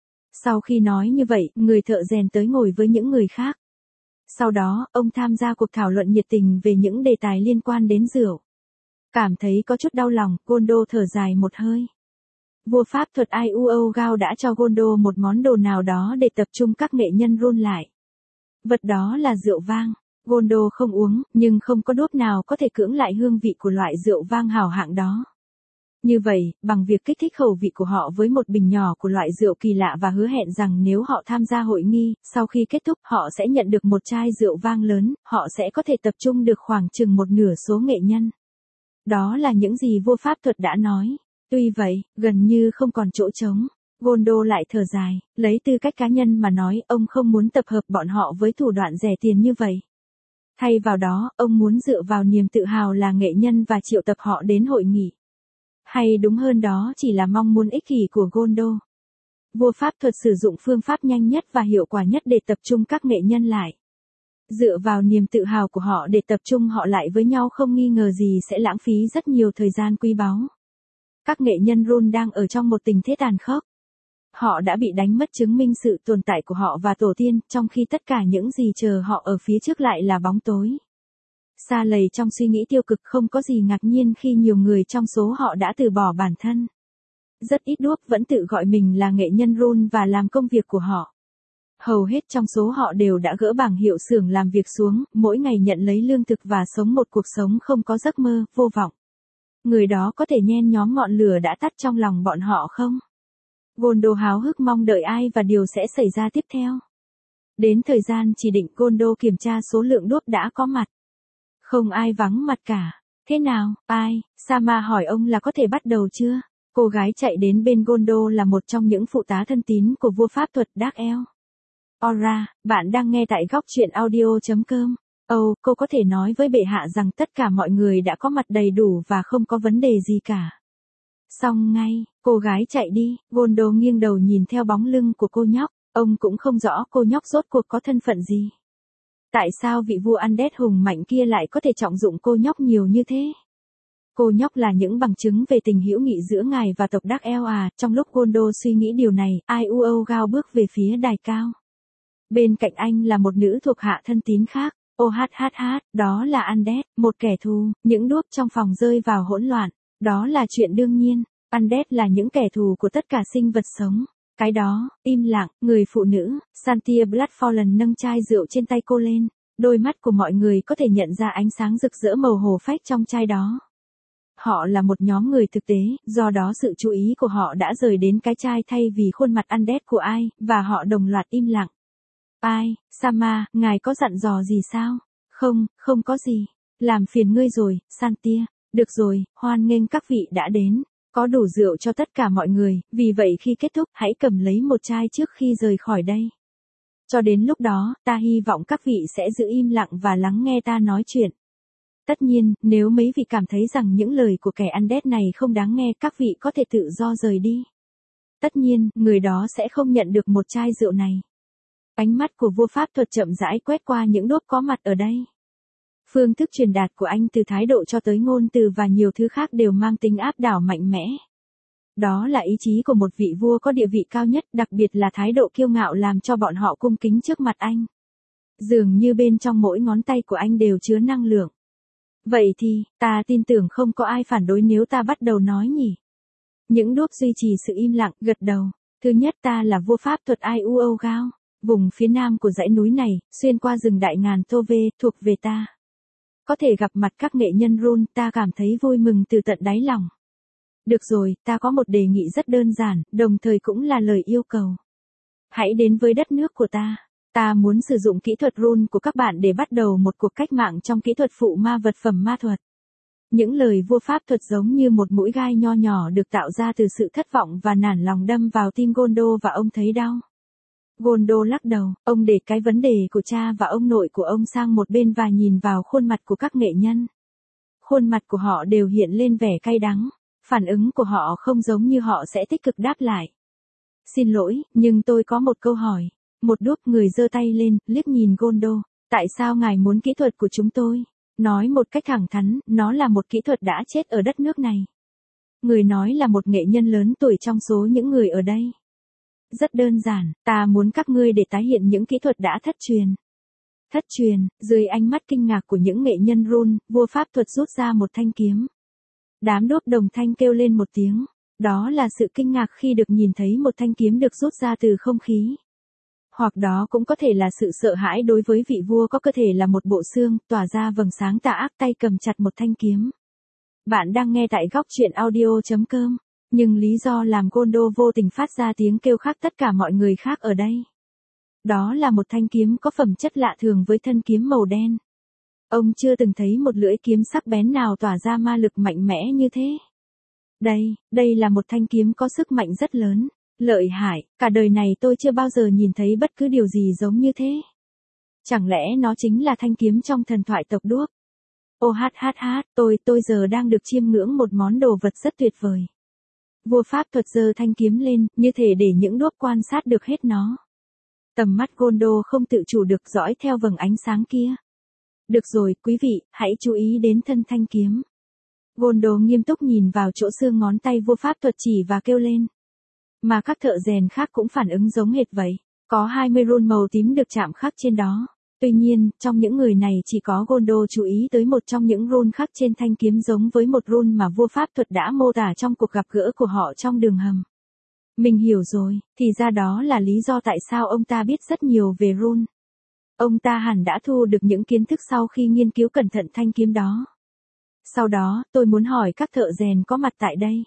Sau khi nói như vậy, người thợ rèn tới ngồi với những người khác. Sau đó, ông tham gia cuộc thảo luận nhiệt tình về những đề tài liên quan đến rượu. Cảm thấy có chút đau lòng, Gondo thở dài một hơi. Vua pháp thuật Iuo Gao đã cho Gondo một món đồ nào đó để tập trung các nghệ nhân run lại. Vật đó là rượu vang. Gondo không uống, nhưng không có đốp nào có thể cưỡng lại hương vị của loại rượu vang hào hạng đó. Như vậy, bằng việc kích thích khẩu vị của họ với một bình nhỏ của loại rượu kỳ lạ và hứa hẹn rằng nếu họ tham gia hội nghi, sau khi kết thúc họ sẽ nhận được một chai rượu vang lớn, họ sẽ có thể tập trung được khoảng chừng một nửa số nghệ nhân. Đó là những gì vua pháp thuật đã nói. Tuy vậy, gần như không còn chỗ trống. Gondo lại thở dài, lấy tư cách cá nhân mà nói, ông không muốn tập hợp bọn họ với thủ đoạn rẻ tiền như vậy. Thay vào đó, ông muốn dựa vào niềm tự hào là nghệ nhân và triệu tập họ đến hội nghị. Hay đúng hơn đó chỉ là mong muốn ích kỷ của Gondo. Vua pháp thuật sử dụng phương pháp nhanh nhất và hiệu quả nhất để tập trung các nghệ nhân lại. Dựa vào niềm tự hào của họ để tập trung họ lại với nhau không nghi ngờ gì sẽ lãng phí rất nhiều thời gian quý báu. Các nghệ nhân run đang ở trong một tình thế tàn khốc. Họ đã bị đánh mất chứng minh sự tồn tại của họ và tổ tiên, trong khi tất cả những gì chờ họ ở phía trước lại là bóng tối. Sa lầy trong suy nghĩ tiêu cực, không có gì ngạc nhiên khi nhiều người trong số họ đã từ bỏ bản thân. Rất ít đuốc vẫn tự gọi mình là nghệ nhân run và làm công việc của họ. Hầu hết trong số họ đều đã gỡ bảng hiệu xưởng làm việc xuống, mỗi ngày nhận lấy lương thực và sống một cuộc sống không có giấc mơ, vô vọng. Người đó có thể nhen nhóm ngọn lửa đã tắt trong lòng bọn họ không? Gondo háo hức mong đợi ai và điều sẽ xảy ra tiếp theo. Đến thời gian chỉ định, Gondo kiểm tra số lượng đuốc đã có mặt. Không ai vắng mặt cả. Thế nào, ai? Sama hỏi ông là có thể bắt đầu chưa? Cô gái chạy đến bên Gondo là một trong những phụ tá thân tín của vua pháp thuật Dark Elf. Ora, bạn đang nghe tại góc truyện audio.com. Cô có thể nói với bệ hạ rằng tất cả mọi người đã có mặt đầy đủ và không có vấn đề gì cả. Xong ngay, cô gái chạy đi, Gondo nghiêng đầu nhìn theo bóng lưng của cô nhóc, ông cũng không rõ cô nhóc rốt cuộc có thân phận gì. Tại sao vị vua Undead hùng mạnh kia lại có thể trọng dụng cô nhóc nhiều như thế? Cô nhóc là những bằng chứng về tình hữu nghị giữa ngài và tộc Dark Elf à? Trong lúc Gondo suy nghĩ điều này, Iuo Gao bước về phía đài cao. Bên cạnh anh là một nữ thuộc hạ thân tín khác. Đó là Undead, một kẻ thù. Những đuốc trong phòng rơi vào hỗn loạn. Đó là chuyện đương nhiên. Undead là những kẻ thù của tất cả sinh vật sống. Cái đó, im lặng, người phụ nữ, Santia Bloodfallen nâng chai rượu trên tay cô lên. Đôi mắt của mọi người có thể nhận ra ánh sáng rực rỡ màu hổ phách trong chai đó. Họ là một nhóm người thực tế, do đó sự chú ý của họ đã rời đến cái chai thay vì khuôn mặt Undead của ai, và họ đồng loạt im lặng. Ai, Sama, ngài có dặn dò gì sao? Không có gì. Làm phiền ngươi rồi, Santia. Được rồi, hoan nghênh các vị đã đến. Có đủ rượu cho tất cả mọi người, vì vậy khi kết thúc, hãy cầm lấy một chai trước khi rời khỏi đây. Cho đến lúc đó, ta hy vọng các vị sẽ giữ im lặng và lắng nghe ta nói chuyện. Tất nhiên, nếu mấy vị cảm thấy rằng những lời của kẻ Undead này không đáng nghe, các vị có thể tự do rời đi. Tất nhiên, người đó sẽ không nhận được một chai rượu này. Ánh mắt của vua pháp thuật chậm rãi quét qua những đốp có mặt ở đây. Phương thức truyền đạt của anh từ thái độ cho tới ngôn từ và nhiều thứ khác đều mang tính áp đảo mạnh mẽ. Đó là ý chí của một vị vua có địa vị cao nhất, đặc biệt là thái độ kiêu ngạo làm cho bọn họ cung kính trước mặt anh. Dường như bên trong mỗi ngón tay của anh đều chứa năng lượng. Vậy thì, ta tin tưởng không có ai phản đối nếu ta bắt đầu nói nhỉ. Những đốp duy trì sự im lặng, gật đầu. Thứ nhất, ta là vua pháp thuật Iuo Gao. Vùng phía nam của dãy núi này, xuyên qua rừng đại ngàn Tove, thuộc về ta. Có thể gặp mặt các nghệ nhân run, ta cảm thấy vui mừng từ tận đáy lòng. Được rồi, ta có một đề nghị rất đơn giản, đồng thời cũng là lời yêu cầu. Hãy đến với đất nước của ta. Ta muốn sử dụng kỹ thuật rune của các bạn để bắt đầu một cuộc cách mạng trong kỹ thuật phụ ma vật phẩm ma thuật. Những lời vua pháp thuật giống như một mũi gai nho nhỏ được tạo ra từ sự thất vọng và nản lòng đâm vào tim Gondo và ông thấy đau. Gondo lắc đầu, ông để cái vấn đề của cha và ông nội của ông sang một bên và nhìn vào khuôn mặt của các nghệ nhân. Khuôn mặt của họ đều hiện lên vẻ cay đắng, phản ứng của họ không giống như họ sẽ tích cực đáp lại. Xin lỗi, nhưng tôi có một câu hỏi. Một đốp người giơ tay lên, liếc nhìn Gondo. Tại sao ngài muốn kỹ thuật của chúng tôi? Nói một cách thẳng thắn, nó là một kỹ thuật đã chết ở đất nước này. Người nói là một nghệ nhân lớn tuổi trong số những người ở đây. Rất đơn giản, ta muốn các ngươi để tái hiện những kỹ thuật đã thất truyền. Thất truyền, dưới ánh mắt kinh ngạc của những nghệ nhân rune, vua pháp thuật rút ra một thanh kiếm. Đám đốp đồng thanh kêu lên một tiếng. Đó là sự kinh ngạc khi được nhìn thấy một thanh kiếm được rút ra từ không khí. Hoặc đó cũng có thể là sự sợ hãi đối với vị vua có cơ thể là một bộ xương, tỏa ra vầng sáng tà ác tay cầm chặt một thanh kiếm. Bạn đang nghe tại góc truyện audio.com. Nhưng lý do làm Gondo vô tình phát ra tiếng kêu khác tất cả mọi người khác ở đây. Đó là một thanh kiếm có phẩm chất lạ thường với thân kiếm màu đen. Ông chưa từng thấy một lưỡi kiếm sắc bén nào tỏa ra ma lực mạnh mẽ như thế. Đây là một thanh kiếm có sức mạnh rất lớn. Lợi hại, cả đời này tôi chưa bao giờ nhìn thấy bất cứ điều gì giống như thế. Chẳng lẽ nó chính là thanh kiếm trong thần thoại tộc đuốc? Ô hát, tôi giờ đang được chiêm ngưỡng một món đồ vật rất tuyệt vời. Vua pháp thuật giơ thanh kiếm lên, như thể để những đuốc quan sát được hết nó. Tầm mắt Gondo không tự chủ được dõi theo vầng ánh sáng kia. Được rồi, quý vị, hãy chú ý đến thân thanh kiếm. Gondo nghiêm túc nhìn vào chỗ xương ngón tay vua pháp thuật chỉ và kêu lên. Mà các thợ rèn khác cũng phản ứng giống hệt vậy. Có 20 rune màu tím được chạm khắc trên đó. Tuy nhiên, trong những người này chỉ có Gondo chú ý tới một trong những rune khắc trên thanh kiếm giống với một rune mà vua pháp thuật đã mô tả trong cuộc gặp gỡ của họ trong đường hầm. Mình hiểu rồi, thì ra đó là lý do tại sao ông ta biết rất nhiều về rune. Ông ta hẳn đã thu được những kiến thức sau khi nghiên cứu cẩn thận thanh kiếm đó. Sau đó, tôi muốn hỏi các thợ rèn có mặt tại đây.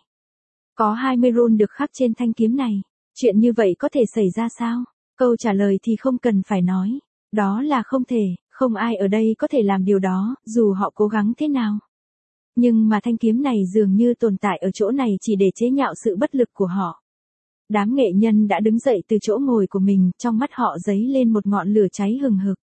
Có 20 rune được khắc trên thanh kiếm này. Chuyện như vậy có thể xảy ra sao? Câu trả lời thì không cần phải nói. Đó là không thể, không ai ở đây có thể làm điều đó, dù họ cố gắng thế nào. Nhưng mà thanh kiếm này dường như tồn tại ở chỗ này chỉ để chế nhạo sự bất lực của họ. Đám nghệ nhân đã đứng dậy từ chỗ ngồi của mình, trong mắt họ dấy lên một ngọn lửa cháy hừng hực.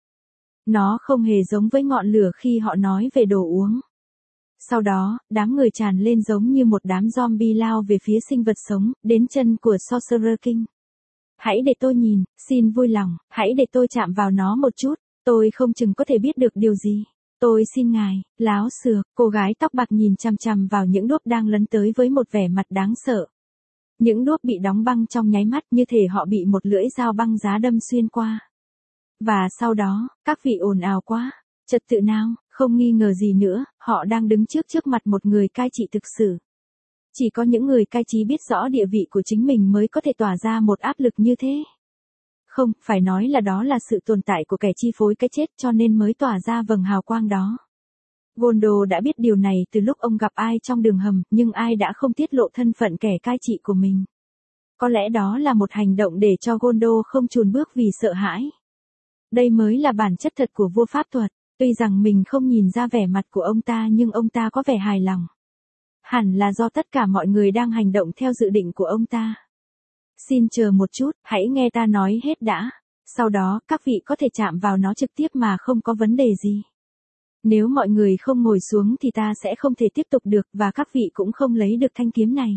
Nó không hề giống với ngọn lửa khi họ nói về đồ uống. Sau đó, đám người tràn lên giống như một đám zombie lao về phía sinh vật sống, đến chân của Sorcerer King. Hãy để tôi nhìn, xin vui lòng, hãy để tôi chạm vào nó một chút, tôi không chừng có thể biết được điều gì. Tôi xin ngài, láo xược, cô gái tóc bạc nhìn chằm chằm vào những đốp đang lấn tới với một vẻ mặt đáng sợ. Những đốp bị đóng băng trong nháy mắt như thể họ bị một lưỡi dao băng giá đâm xuyên qua. Và sau đó, các vị ồn ào quá, trật tự nào, không nghi ngờ gì nữa, họ đang đứng trước mặt một người cai trị thực sự. Chỉ có những người cai trị biết rõ địa vị của chính mình mới có thể tỏa ra một áp lực như thế. Không, phải nói là đó là sự tồn tại của kẻ chi phối cái chết cho nên mới tỏa ra vầng hào quang đó. Gondo đã biết điều này từ lúc ông gặp ai trong đường hầm, nhưng ai đã không tiết lộ thân phận kẻ cai trị của mình. Có lẽ đó là một hành động để cho Gondo không chùn bước vì sợ hãi. Đây mới là bản chất thật của vua pháp thuật, tuy rằng mình không nhìn ra vẻ mặt của ông ta nhưng ông ta có vẻ hài lòng. Hẳn là do tất cả mọi người đang hành động theo dự định của ông ta. Xin chờ một chút, hãy nghe ta nói hết đã. Sau đó, các vị có thể chạm vào nó trực tiếp mà không có vấn đề gì. Nếu mọi người không ngồi xuống thì ta sẽ không thể tiếp tục được và các vị cũng không lấy được thanh kiếm này.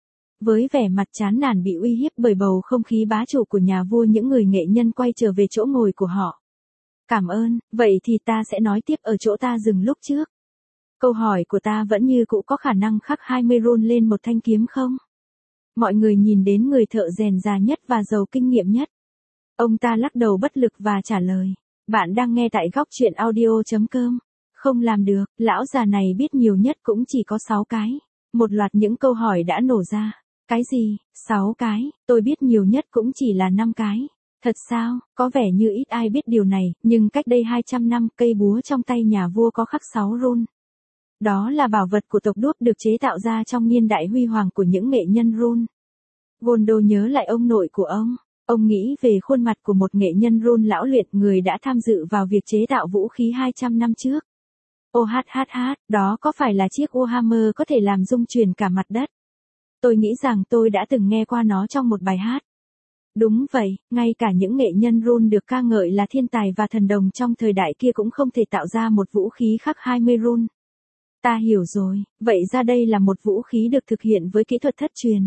Với vẻ mặt chán nản bị uy hiếp bởi bầu không khí bá chủ của nhà vua, những người nghệ nhân quay trở về chỗ ngồi của họ. Cảm ơn, vậy thì ta sẽ nói tiếp ở chỗ ta dừng lúc trước. Câu hỏi của ta vẫn như cũ, có khả năng khắc 20 rune lên một thanh kiếm không? Mọi người nhìn đến người thợ rèn già nhất và giàu kinh nghiệm nhất. Ông ta lắc đầu bất lực và trả lời. Bạn đang nghe tại góc truyện audio.com. Không làm được, lão già này biết nhiều nhất cũng chỉ có 6 cái. Một loạt những câu hỏi đã nổ ra. Cái gì, 6 cái, tôi biết nhiều nhất cũng chỉ là 5 cái. Thật sao, có vẻ như ít ai biết điều này, nhưng cách đây 200 năm cây búa trong tay nhà vua có khắc 6 rune. Đó là bảo vật của tộc đuốc được chế tạo ra trong niên đại huy hoàng của những nghệ nhân rune. Gondo nhớ lại ông nội của ông. Ông nghĩ về khuôn mặt của một nghệ nhân rune lão luyện, người đã tham dự vào việc chế tạo vũ khí 200 năm trước. Ô hát hát hát, đó có phải là chiếc Warhammer có thể làm rung chuyển cả mặt đất? Tôi nghĩ rằng tôi đã từng nghe qua nó trong một bài hát. Đúng vậy, ngay cả những nghệ nhân rune được ca ngợi là thiên tài và thần đồng trong thời đại kia cũng không thể tạo ra một vũ khí khắc 20 rune. Ta hiểu rồi, vậy ra đây là một vũ khí được thực hiện với kỹ thuật thất truyền.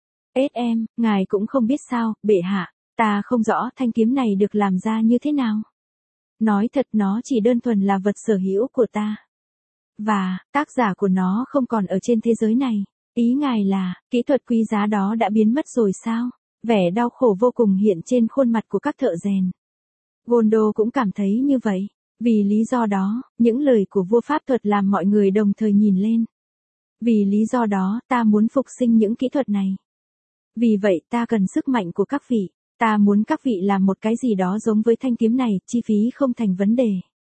SM, ngài cũng không biết sao, bệ hạ, ta không rõ thanh kiếm này được làm ra như thế nào. Nói thật, nó chỉ đơn thuần là vật sở hữu của ta. Và, tác giả của nó không còn ở trên thế giới này. Ý ngài là, kỹ thuật quý giá đó đã biến mất rồi sao? Vẻ đau khổ vô cùng hiện trên khuôn mặt của các thợ rèn. Gondo cũng cảm thấy như vậy. Vì lý do đó, những lời của vua pháp thuật làm mọi người đồng thời nhìn lên. Vì lý do đó, ta muốn phục sinh những kỹ thuật này. Vì vậy ta cần sức mạnh của các vị. Ta muốn các vị làm một cái gì đó giống với thanh kiếm này, chi phí không thành vấn đề.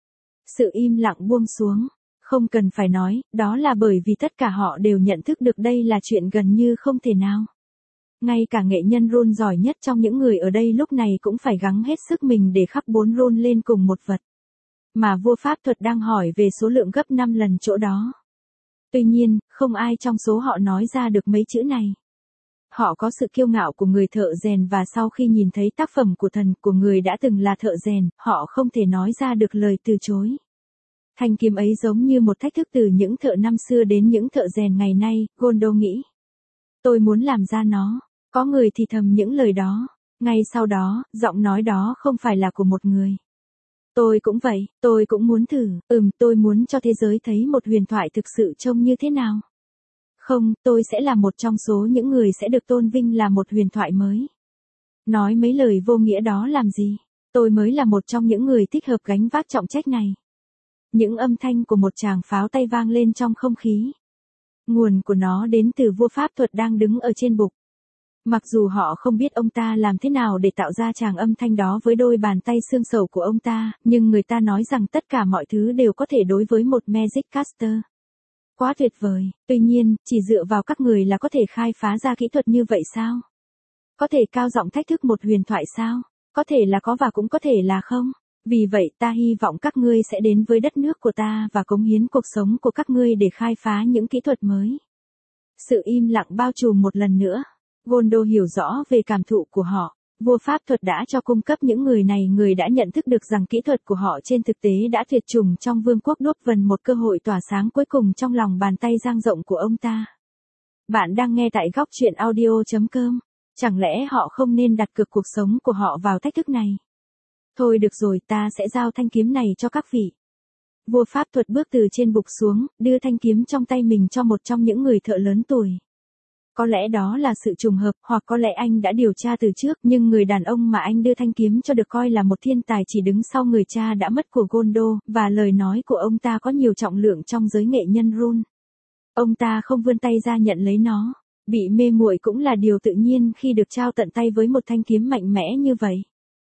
Sự im lặng buông xuống. Không cần phải nói, đó là bởi vì tất cả họ đều nhận thức được đây là chuyện gần như không thể nào. Ngay cả nghệ nhân rune giỏi nhất trong những người ở đây lúc này cũng phải gắng hết sức mình để khắc 4 rune lên cùng một vật. Mà vua pháp thuật đang hỏi về số lượng gấp 5 lần chỗ đó. Tuy nhiên, không ai trong số họ nói ra được mấy chữ này. Họ có sự kiêu ngạo của người thợ rèn và sau khi nhìn thấy tác phẩm của thần của người đã từng là thợ rèn, họ không thể nói ra được lời từ chối. Thanh kiếm ấy giống như một thách thức từ những thợ năm xưa đến những thợ rèn ngày nay, Gondo nghĩ. Tôi muốn làm ra nó. Có người thì thầm những lời đó. Ngay sau đó, giọng nói đó không phải là của một người. Tôi cũng vậy, tôi cũng muốn thử, tôi muốn cho thế giới thấy một huyền thoại thực sự trông như thế nào. Không, tôi sẽ là một trong số những người sẽ được tôn vinh là một huyền thoại mới. Nói mấy lời vô nghĩa đó làm gì? Tôi mới là một trong những người thích hợp gánh vác trọng trách này. Những âm thanh của một tràng pháo tay vang lên trong không khí. Nguồn của nó đến từ vua pháp thuật đang đứng ở trên bục. Mặc dù họ không biết ông ta làm thế nào để tạo ra tràng âm thanh đó với đôi bàn tay xương sầu của ông ta, nhưng người ta nói rằng tất cả mọi thứ đều có thể đối với một Magic Caster. Quá tuyệt vời, tuy nhiên, chỉ dựa vào các người là có thể khai phá ra kỹ thuật như vậy sao? Có thể cao giọng thách thức một huyền thoại sao? Có thể là có và cũng có thể là không. Vì vậy ta hy vọng các ngươi sẽ đến với đất nước của ta và cống hiến cuộc sống của các ngươi để khai phá những kỹ thuật mới. Sự im lặng bao trùm một lần nữa. Gondo hiểu rõ về cảm thụ của họ. Vua pháp thuật đã cho cung cấp những người này, người đã nhận thức được rằng kỹ thuật của họ trên thực tế đã tuyệt chủng trong vương quốc đốt vần, một cơ hội tỏa sáng cuối cùng trong lòng bàn tay dang rộng của ông ta. Bạn đang nghe tại góc truyện audio.com. Chẳng lẽ họ không nên đặt cược cuộc sống của họ vào thách thức này? Thôi được rồi, ta sẽ giao thanh kiếm này cho các vị. Vua pháp thuật bước từ trên bục xuống, đưa thanh kiếm trong tay mình cho một trong những người thợ lớn tuổi. Có lẽ đó là sự trùng hợp, hoặc có lẽ anh đã điều tra từ trước, nhưng người đàn ông mà anh đưa thanh kiếm cho được coi là một thiên tài chỉ đứng sau người cha đã mất của Gondo, và lời nói của ông ta có nhiều trọng lượng trong giới nghệ nhân rune. Ông ta không vươn tay ra nhận lấy nó. Bị mê muội cũng là điều tự nhiên khi được trao tận tay với một thanh kiếm mạnh mẽ như vậy.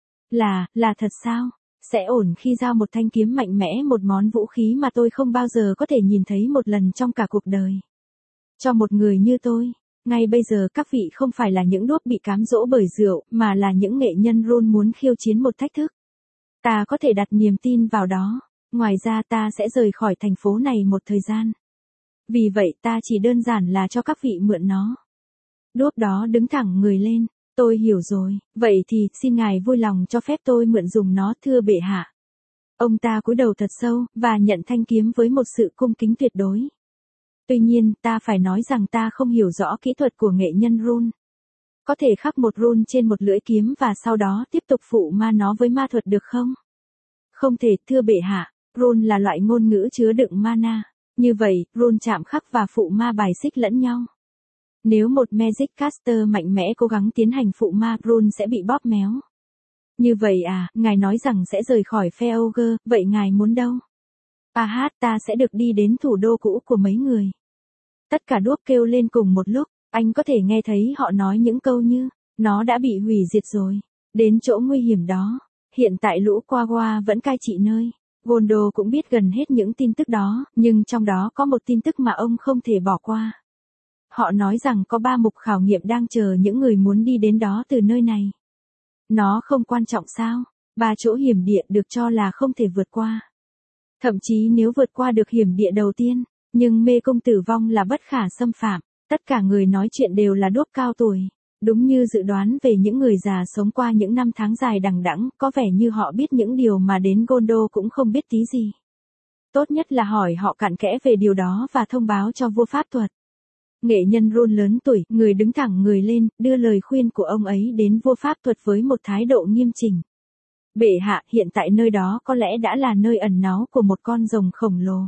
Là thật sao? Sẽ ổn khi giao một thanh kiếm mạnh mẽ, một món vũ khí mà tôi không bao giờ có thể nhìn thấy một lần trong cả cuộc đời. Cho một người như tôi, ngay bây giờ các vị không phải là những đuốc bị cám dỗ bởi rượu, mà là những nghệ nhân rune muốn khiêu chiến một thách thức. Ta có thể đặt niềm tin vào đó. Ngoài ra ta sẽ rời khỏi thành phố này một thời gian. Vì vậy ta chỉ đơn giản là cho các vị mượn nó. Đuốc đó đứng thẳng người lên. Tôi hiểu rồi, vậy thì xin ngài vui lòng cho phép tôi mượn dùng nó, thưa bệ hạ. Ông ta cúi đầu thật sâu, và nhận thanh kiếm với một sự cung kính tuyệt đối. Tuy nhiên, ta phải nói rằng ta không hiểu rõ kỹ thuật của nghệ nhân rune. Có thể khắc một rune trên một lưỡi kiếm và sau đó tiếp tục phụ ma nó với ma thuật được không? Không thể, thưa bệ hạ, rune là loại ngôn ngữ chứa đựng mana. Như vậy, rune chạm khắc và phụ ma bài xích lẫn nhau. Nếu một Magic Caster mạnh mẽ cố gắng tiến hành phụ ma, rune sẽ bị bóp méo. Như vậy à, ngài nói rằng sẽ rời khỏi Feoger, vậy ngài muốn đâu? Ta sẽ được đi đến thủ đô cũ của mấy người. Tất cả đuốc kêu lên cùng một lúc, anh có thể nghe thấy họ nói những câu như, nó đã bị hủy diệt rồi, đến chỗ nguy hiểm đó, hiện tại lũ Quagga vẫn cai trị nơi. Gondo cũng biết gần hết những tin tức đó, nhưng trong đó có một tin tức mà ông không thể bỏ qua. Họ nói rằng có 3 mục khảo nghiệm đang chờ những người muốn đi đến đó từ nơi này. Nó không quan trọng sao? 3 chỗ hiểm địa được cho là không thể vượt qua. Thậm chí nếu vượt qua được hiểm địa đầu tiên, nhưng mê cung tử vong là bất khả xâm phạm. Tất cả người nói chuyện đều là đốp cao tuổi. Đúng như dự đoán về những người già sống qua những năm tháng dài đằng đẵng, có vẻ như họ biết những điều mà đến Gondo cũng không biết tí gì. Tốt nhất là hỏi họ cặn kẽ về điều đó và thông báo cho vua pháp thuật. Nghệ nhân Ron lớn tuổi, người đứng thẳng người lên, đưa lời khuyên của ông ấy đến vua pháp thuật với một thái độ nghiêm chỉnh. Bệ hạ, hiện tại nơi đó có lẽ đã là nơi ẩn náu của một con rồng khổng lồ.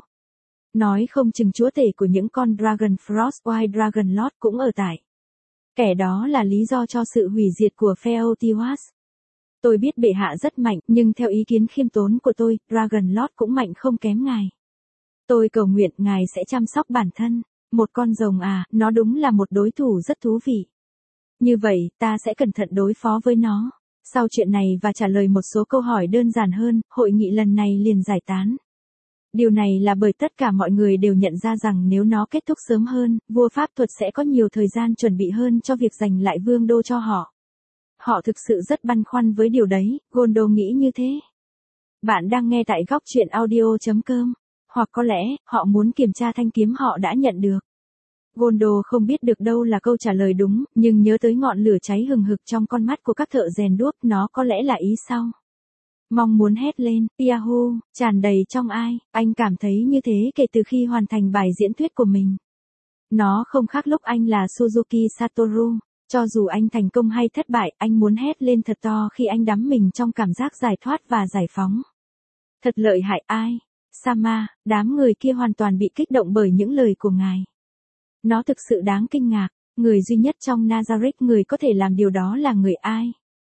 Nói không chừng chúa tể của những con Dragon Frost White Dragon Lord cũng ở tại. Kẻ đó là lý do cho sự hủy diệt của Feotiwas. Tôi biết bệ hạ rất mạnh, nhưng theo ý kiến khiêm tốn của tôi, Dragon Lord cũng mạnh không kém ngài. Tôi cầu nguyện ngài sẽ chăm sóc bản thân. Một con rồng à, nó đúng là một đối thủ rất thú vị. Như vậy, ta sẽ cẩn thận đối phó với nó. Sau chuyện này và trả lời một số câu hỏi đơn giản hơn, hội nghị lần này liền giải tán. Điều này là bởi tất cả mọi người đều nhận ra rằng nếu nó kết thúc sớm hơn, vua pháp thuật sẽ có nhiều thời gian chuẩn bị hơn cho việc giành lại vương đô cho họ. Họ thực sự rất băn khoăn với điều đấy, Gondo nghĩ như thế. Bạn đang nghe tại góc truyện audio.com. Hoặc có lẽ, họ muốn kiểm tra thanh kiếm họ đã nhận được. Gondo không biết được đâu là câu trả lời đúng, nhưng nhớ tới ngọn lửa cháy hừng hực trong con mắt của các thợ rèn đuốc, nó có lẽ là ý sau. Mong muốn hét lên, Yahoo, tràn đầy trong ai, anh cảm thấy như thế kể từ khi hoàn thành bài diễn thuyết của mình. Nó không khác lúc anh là Suzuki Satoru, cho dù anh thành công hay thất bại, anh muốn hét lên thật to khi anh đắm mình trong cảm giác giải thoát và giải phóng. Thật lợi hại ai? Sama, đám người kia hoàn toàn bị kích động bởi những lời của ngài. Nó thực sự đáng kinh ngạc, người duy nhất trong Nazareth người có thể làm điều đó là người ai?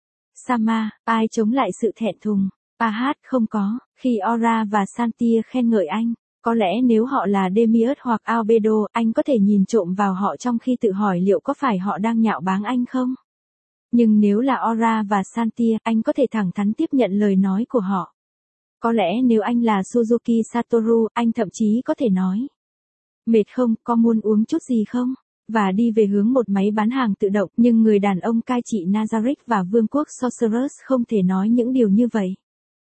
Sama, ai chống lại sự thẹn thùng? Ahad không có, khi Ora và Santia khen ngợi anh, có lẽ nếu họ là Demiurge hoặc Albedo, anh có thể nhìn trộm vào họ trong khi tự hỏi liệu có phải họ đang nhạo báng anh không? Nhưng nếu là Ora và Santia, anh có thể thẳng thắn tiếp nhận lời nói của họ. Có lẽ nếu anh là Suzuki Satoru, anh thậm chí có thể nói. Mệt không, có muốn uống chút gì không? Và đi về hướng một máy bán hàng tự động, nhưng người đàn ông cai trị Nazareth và vương quốc Sorcerers không thể nói những điều như vậy.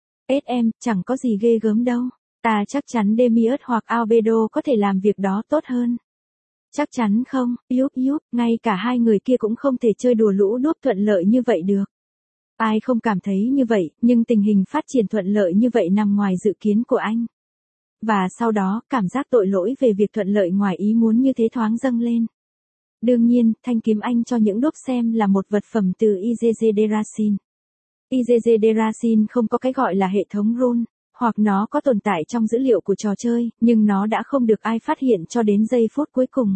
SM, chẳng có gì ghê gớm đâu. Ta chắc chắn Demiurge hoặc Albedo có thể làm việc đó tốt hơn. Chắc chắn không, ngay cả hai người kia cũng không thể chơi đùa lũ đuốc thuận lợi như vậy được. Ai không cảm thấy như vậy, nhưng tình hình phát triển thuận lợi như vậy nằm ngoài dự kiến của anh. Và sau đó, cảm giác tội lỗi về việc thuận lợi ngoài ý muốn như thế thoáng dâng lên. Đương nhiên, thanh kiếm anh cho những đốp xem là một vật phẩm từ IGG Derasin. IGG Derasin không có cái gọi là hệ thống rune, hoặc nó có tồn tại trong dữ liệu của trò chơi, nhưng nó đã không được ai phát hiện cho đến giây phút cuối cùng.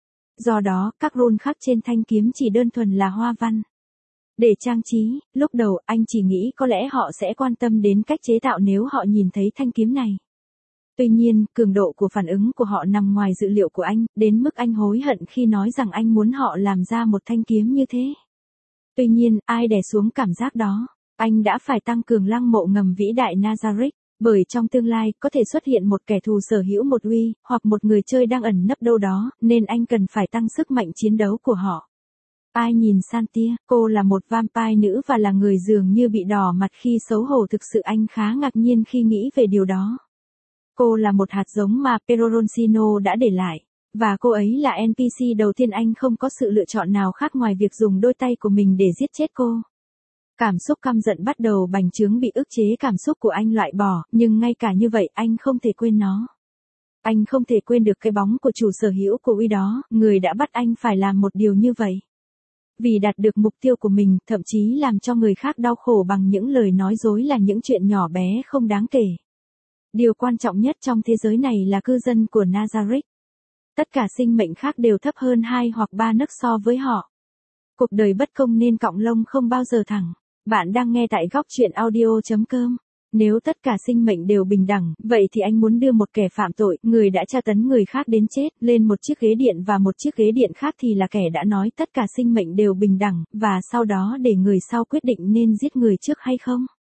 Do đó, các rune khắc trên thanh kiếm chỉ đơn thuần là hoa văn. Để trang trí, lúc đầu anh chỉ nghĩ có lẽ họ sẽ quan tâm đến cách chế tạo nếu họ nhìn thấy thanh kiếm này. Tuy nhiên, cường độ của phản ứng của họ nằm ngoài dự liệu của anh, đến mức anh hối hận khi nói rằng anh muốn họ làm ra một thanh kiếm như thế. Tuy nhiên, ai đè xuống cảm giác đó? Anh đã phải tăng cường lăng mộ ngầm vĩ đại Nazareth, bởi trong tương lai có thể xuất hiện một kẻ thù sở hữu một uy, hoặc một người chơi đang ẩn nấp đâu đó, nên anh cần phải tăng sức mạnh chiến đấu của họ. Ai nhìn Santia, cô là một vampire nữ và là người dường như bị đỏ mặt khi xấu hổ, thực sự anh khá ngạc nhiên khi nghĩ về điều đó. Cô là một hạt giống mà Peroroncino đã để lại, và cô ấy là NPC đầu tiên anh không có sự lựa chọn nào khác ngoài việc dùng đôi tay của mình để giết chết cô. Cảm xúc căm giận bắt đầu bành trướng bị ức chế cảm xúc của anh loại bỏ, nhưng ngay cả như vậy anh không thể quên nó. Anh không thể quên được cái bóng của chủ sở hữu của uy đó, người đã bắt anh phải làm một điều như vậy. Vì đạt được mục tiêu của mình, thậm chí làm cho người khác đau khổ bằng những lời nói dối là những chuyện nhỏ bé không đáng kể. Điều quan trọng nhất trong thế giới này là cư dân của Nazareth. Tất cả sinh mệnh khác đều thấp hơn 2 hoặc 3 nấc so với họ. Cuộc đời bất công nên cọng lông không bao giờ thẳng. Bạn đang nghe tại góc truyện audio.com. Nếu tất cả sinh mệnh đều bình đẳng, vậy thì anh muốn đưa một kẻ phạm tội, người đã tra tấn người khác đến chết, lên một chiếc ghế điện và một chiếc ghế điện khác thì là kẻ đã nói tất cả sinh mệnh đều bình đẳng, và sau đó để người sau quyết định nên giết người trước hay không?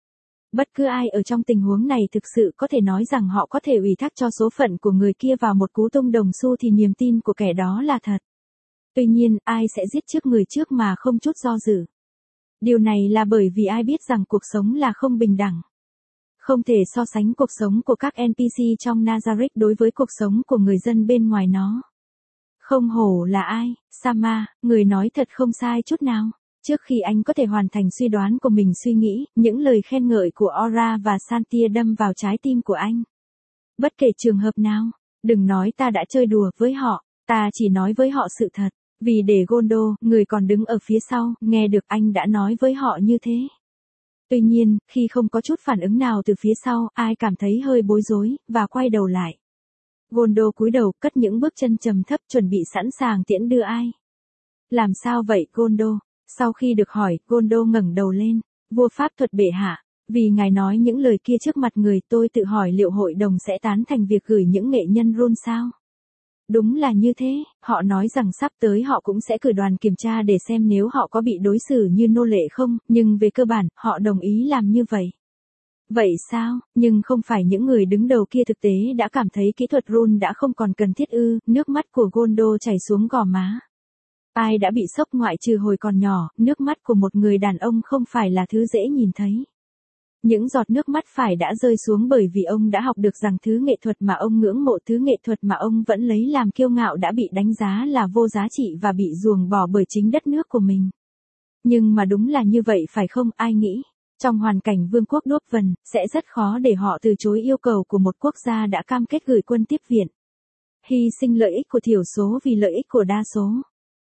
Bất cứ ai ở trong tình huống này thực sự có thể nói rằng họ có thể ủy thác cho số phận của người kia vào một cú tung đồng xu thì niềm tin của kẻ đó là thật. Tuy nhiên, ai sẽ giết trước người trước mà không chút do dự? Điều này là bởi vì ai biết rằng cuộc sống là không bình đẳng. Không thể so sánh cuộc sống của các NPC trong Nazareth đối với cuộc sống của người dân bên ngoài nó. Không hổ là ai, Sama, người nói thật không sai chút nào. Trước khi anh có thể hoàn thành suy đoán của mình suy nghĩ, những lời khen ngợi của Ora và Santia đâm vào trái tim của anh. Bất kể trường hợp nào, đừng nói ta đã chơi đùa với họ, ta chỉ nói với họ sự thật. Vì để Gondo, người còn đứng ở phía sau, nghe được anh đã nói với họ như thế. Tuy nhiên, khi không có chút phản ứng nào từ phía sau, ai cảm thấy hơi bối rối, và quay đầu lại. Gondo cúi đầu, cất những bước chân trầm thấp chuẩn bị sẵn sàng tiễn đưa ai. Làm sao vậy Gondo? Sau khi được hỏi, Gondo ngẩng đầu lên. Vua pháp thuật bệ hạ, vì ngài nói những lời kia trước mặt người, tôi tự hỏi liệu hội đồng sẽ tán thành việc gửi những nghệ nhân run sao? Đúng là như thế, họ nói rằng sắp tới họ cũng sẽ cử đoàn kiểm tra để xem nếu họ có bị đối xử như nô lệ không, nhưng về cơ bản, họ đồng ý làm như vậy. Vậy sao, nhưng không phải những người đứng đầu kia thực tế đã cảm thấy kỹ thuật run đã không còn cần thiết ư? Nước mắt của Gondo chảy xuống gò má. Ai đã bị sốc ngoại trừ hồi còn nhỏ, nước mắt của một người đàn ông không phải là thứ dễ nhìn thấy. Những giọt nước mắt phải đã rơi xuống bởi vì ông đã học được rằng thứ nghệ thuật mà ông ngưỡng mộ, thứ nghệ thuật mà ông vẫn lấy làm kiêu ngạo đã bị đánh giá là vô giá trị và bị ruồng bỏ bởi chính đất nước của mình. Nhưng mà đúng là như vậy phải không, ai nghĩ? Trong hoàn cảnh vương quốc Đốp Vần, sẽ rất khó để họ từ chối yêu cầu của một quốc gia đã cam kết gửi quân tiếp viện. Hy sinh lợi ích của thiểu số vì lợi ích của đa số.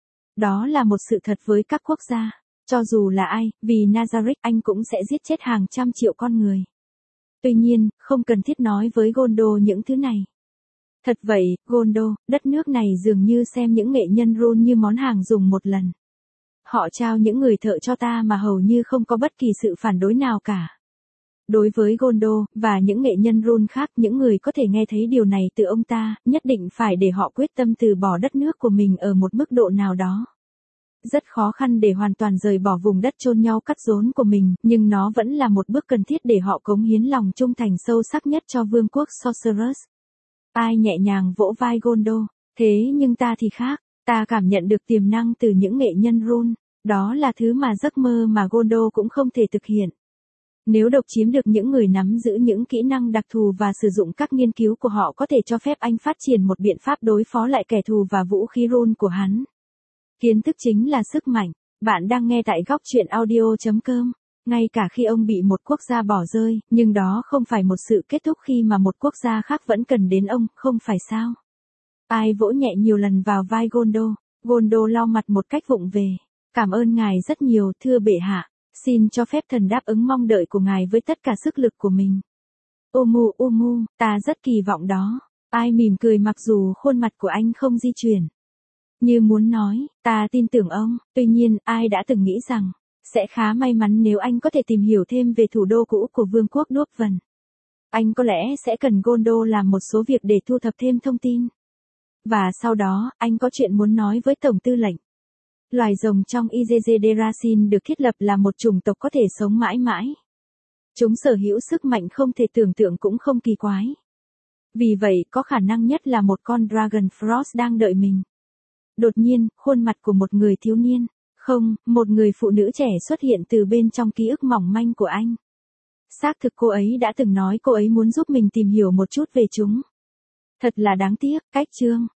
Đó là một sự thật với các quốc gia. Cho dù là ai, vì Nazareth anh cũng sẽ giết chết hàng trăm triệu con người. Tuy nhiên, không cần thiết nói với Gondo những thứ này. Thật vậy, Gondo, đất nước này dường như xem những nghệ nhân run như món hàng dùng một lần. Họ trao những người thợ cho ta mà hầu như không có bất kỳ sự phản đối nào cả. Đối với Gondo, và những nghệ nhân run khác, những người có thể nghe thấy điều này từ ông ta, nhất định phải để họ quyết tâm từ bỏ đất nước của mình ở một mức độ nào đó. Rất khó khăn để hoàn toàn rời bỏ vùng đất chôn nhau cắt rốn của mình, nhưng nó vẫn là một bước cần thiết để họ cống hiến lòng trung thành sâu sắc nhất cho vương quốc Sorcerers. Ai nhẹ nhàng vỗ vai Gondo, thế nhưng ta thì khác, ta cảm nhận được tiềm năng từ những nghệ nhân run, đó là thứ mà giấc mơ mà Gondo cũng không thể thực hiện. Nếu độc chiếm được những người nắm giữ những kỹ năng đặc thù và sử dụng các nghiên cứu của họ có thể cho phép anh phát triển một biện pháp đối phó lại kẻ thù và vũ khí run của hắn. Kiến thức chính là sức mạnh. Bạn đang nghe tại góc truyện audio.com. Ngay cả khi ông bị một quốc gia bỏ rơi, nhưng đó không phải một sự kết thúc khi mà một quốc gia khác vẫn cần đến ông, không phải sao? Ai vỗ nhẹ nhiều lần vào vai Gondo. Gondo lau mặt một cách vụng về. Cảm ơn ngài rất nhiều, thưa bệ hạ. Xin cho phép thần đáp ứng mong đợi của ngài với tất cả sức lực của mình. Umu, ta rất kỳ vọng đó. Ai mỉm cười mặc dù khuôn mặt của anh không di chuyển. Như muốn nói, ta tin tưởng ông, tuy nhiên, ai đã từng nghĩ rằng, sẽ khá may mắn nếu anh có thể tìm hiểu thêm về thủ đô cũ của vương quốc Đốp Vần. Anh có lẽ sẽ cần Gondo làm một số việc để thu thập thêm thông tin. Và sau đó, anh có chuyện muốn nói với Tổng tư lệnh. Loài rồng trong Izezederasin được thiết lập là một chủng tộc có thể sống mãi mãi. Chúng sở hữu sức mạnh không thể tưởng tượng cũng không kỳ quái. Vì vậy, có khả năng nhất là một con Dragon Frost đang đợi mình. Đột nhiên, khuôn mặt của một người thiếu niên, không, một người phụ nữ trẻ xuất hiện từ bên trong ký ức mỏng manh của anh. Xác thực cô ấy đã từng nói cô ấy muốn giúp mình tìm hiểu một chút về chúng. Thật là đáng tiếc, cách chương.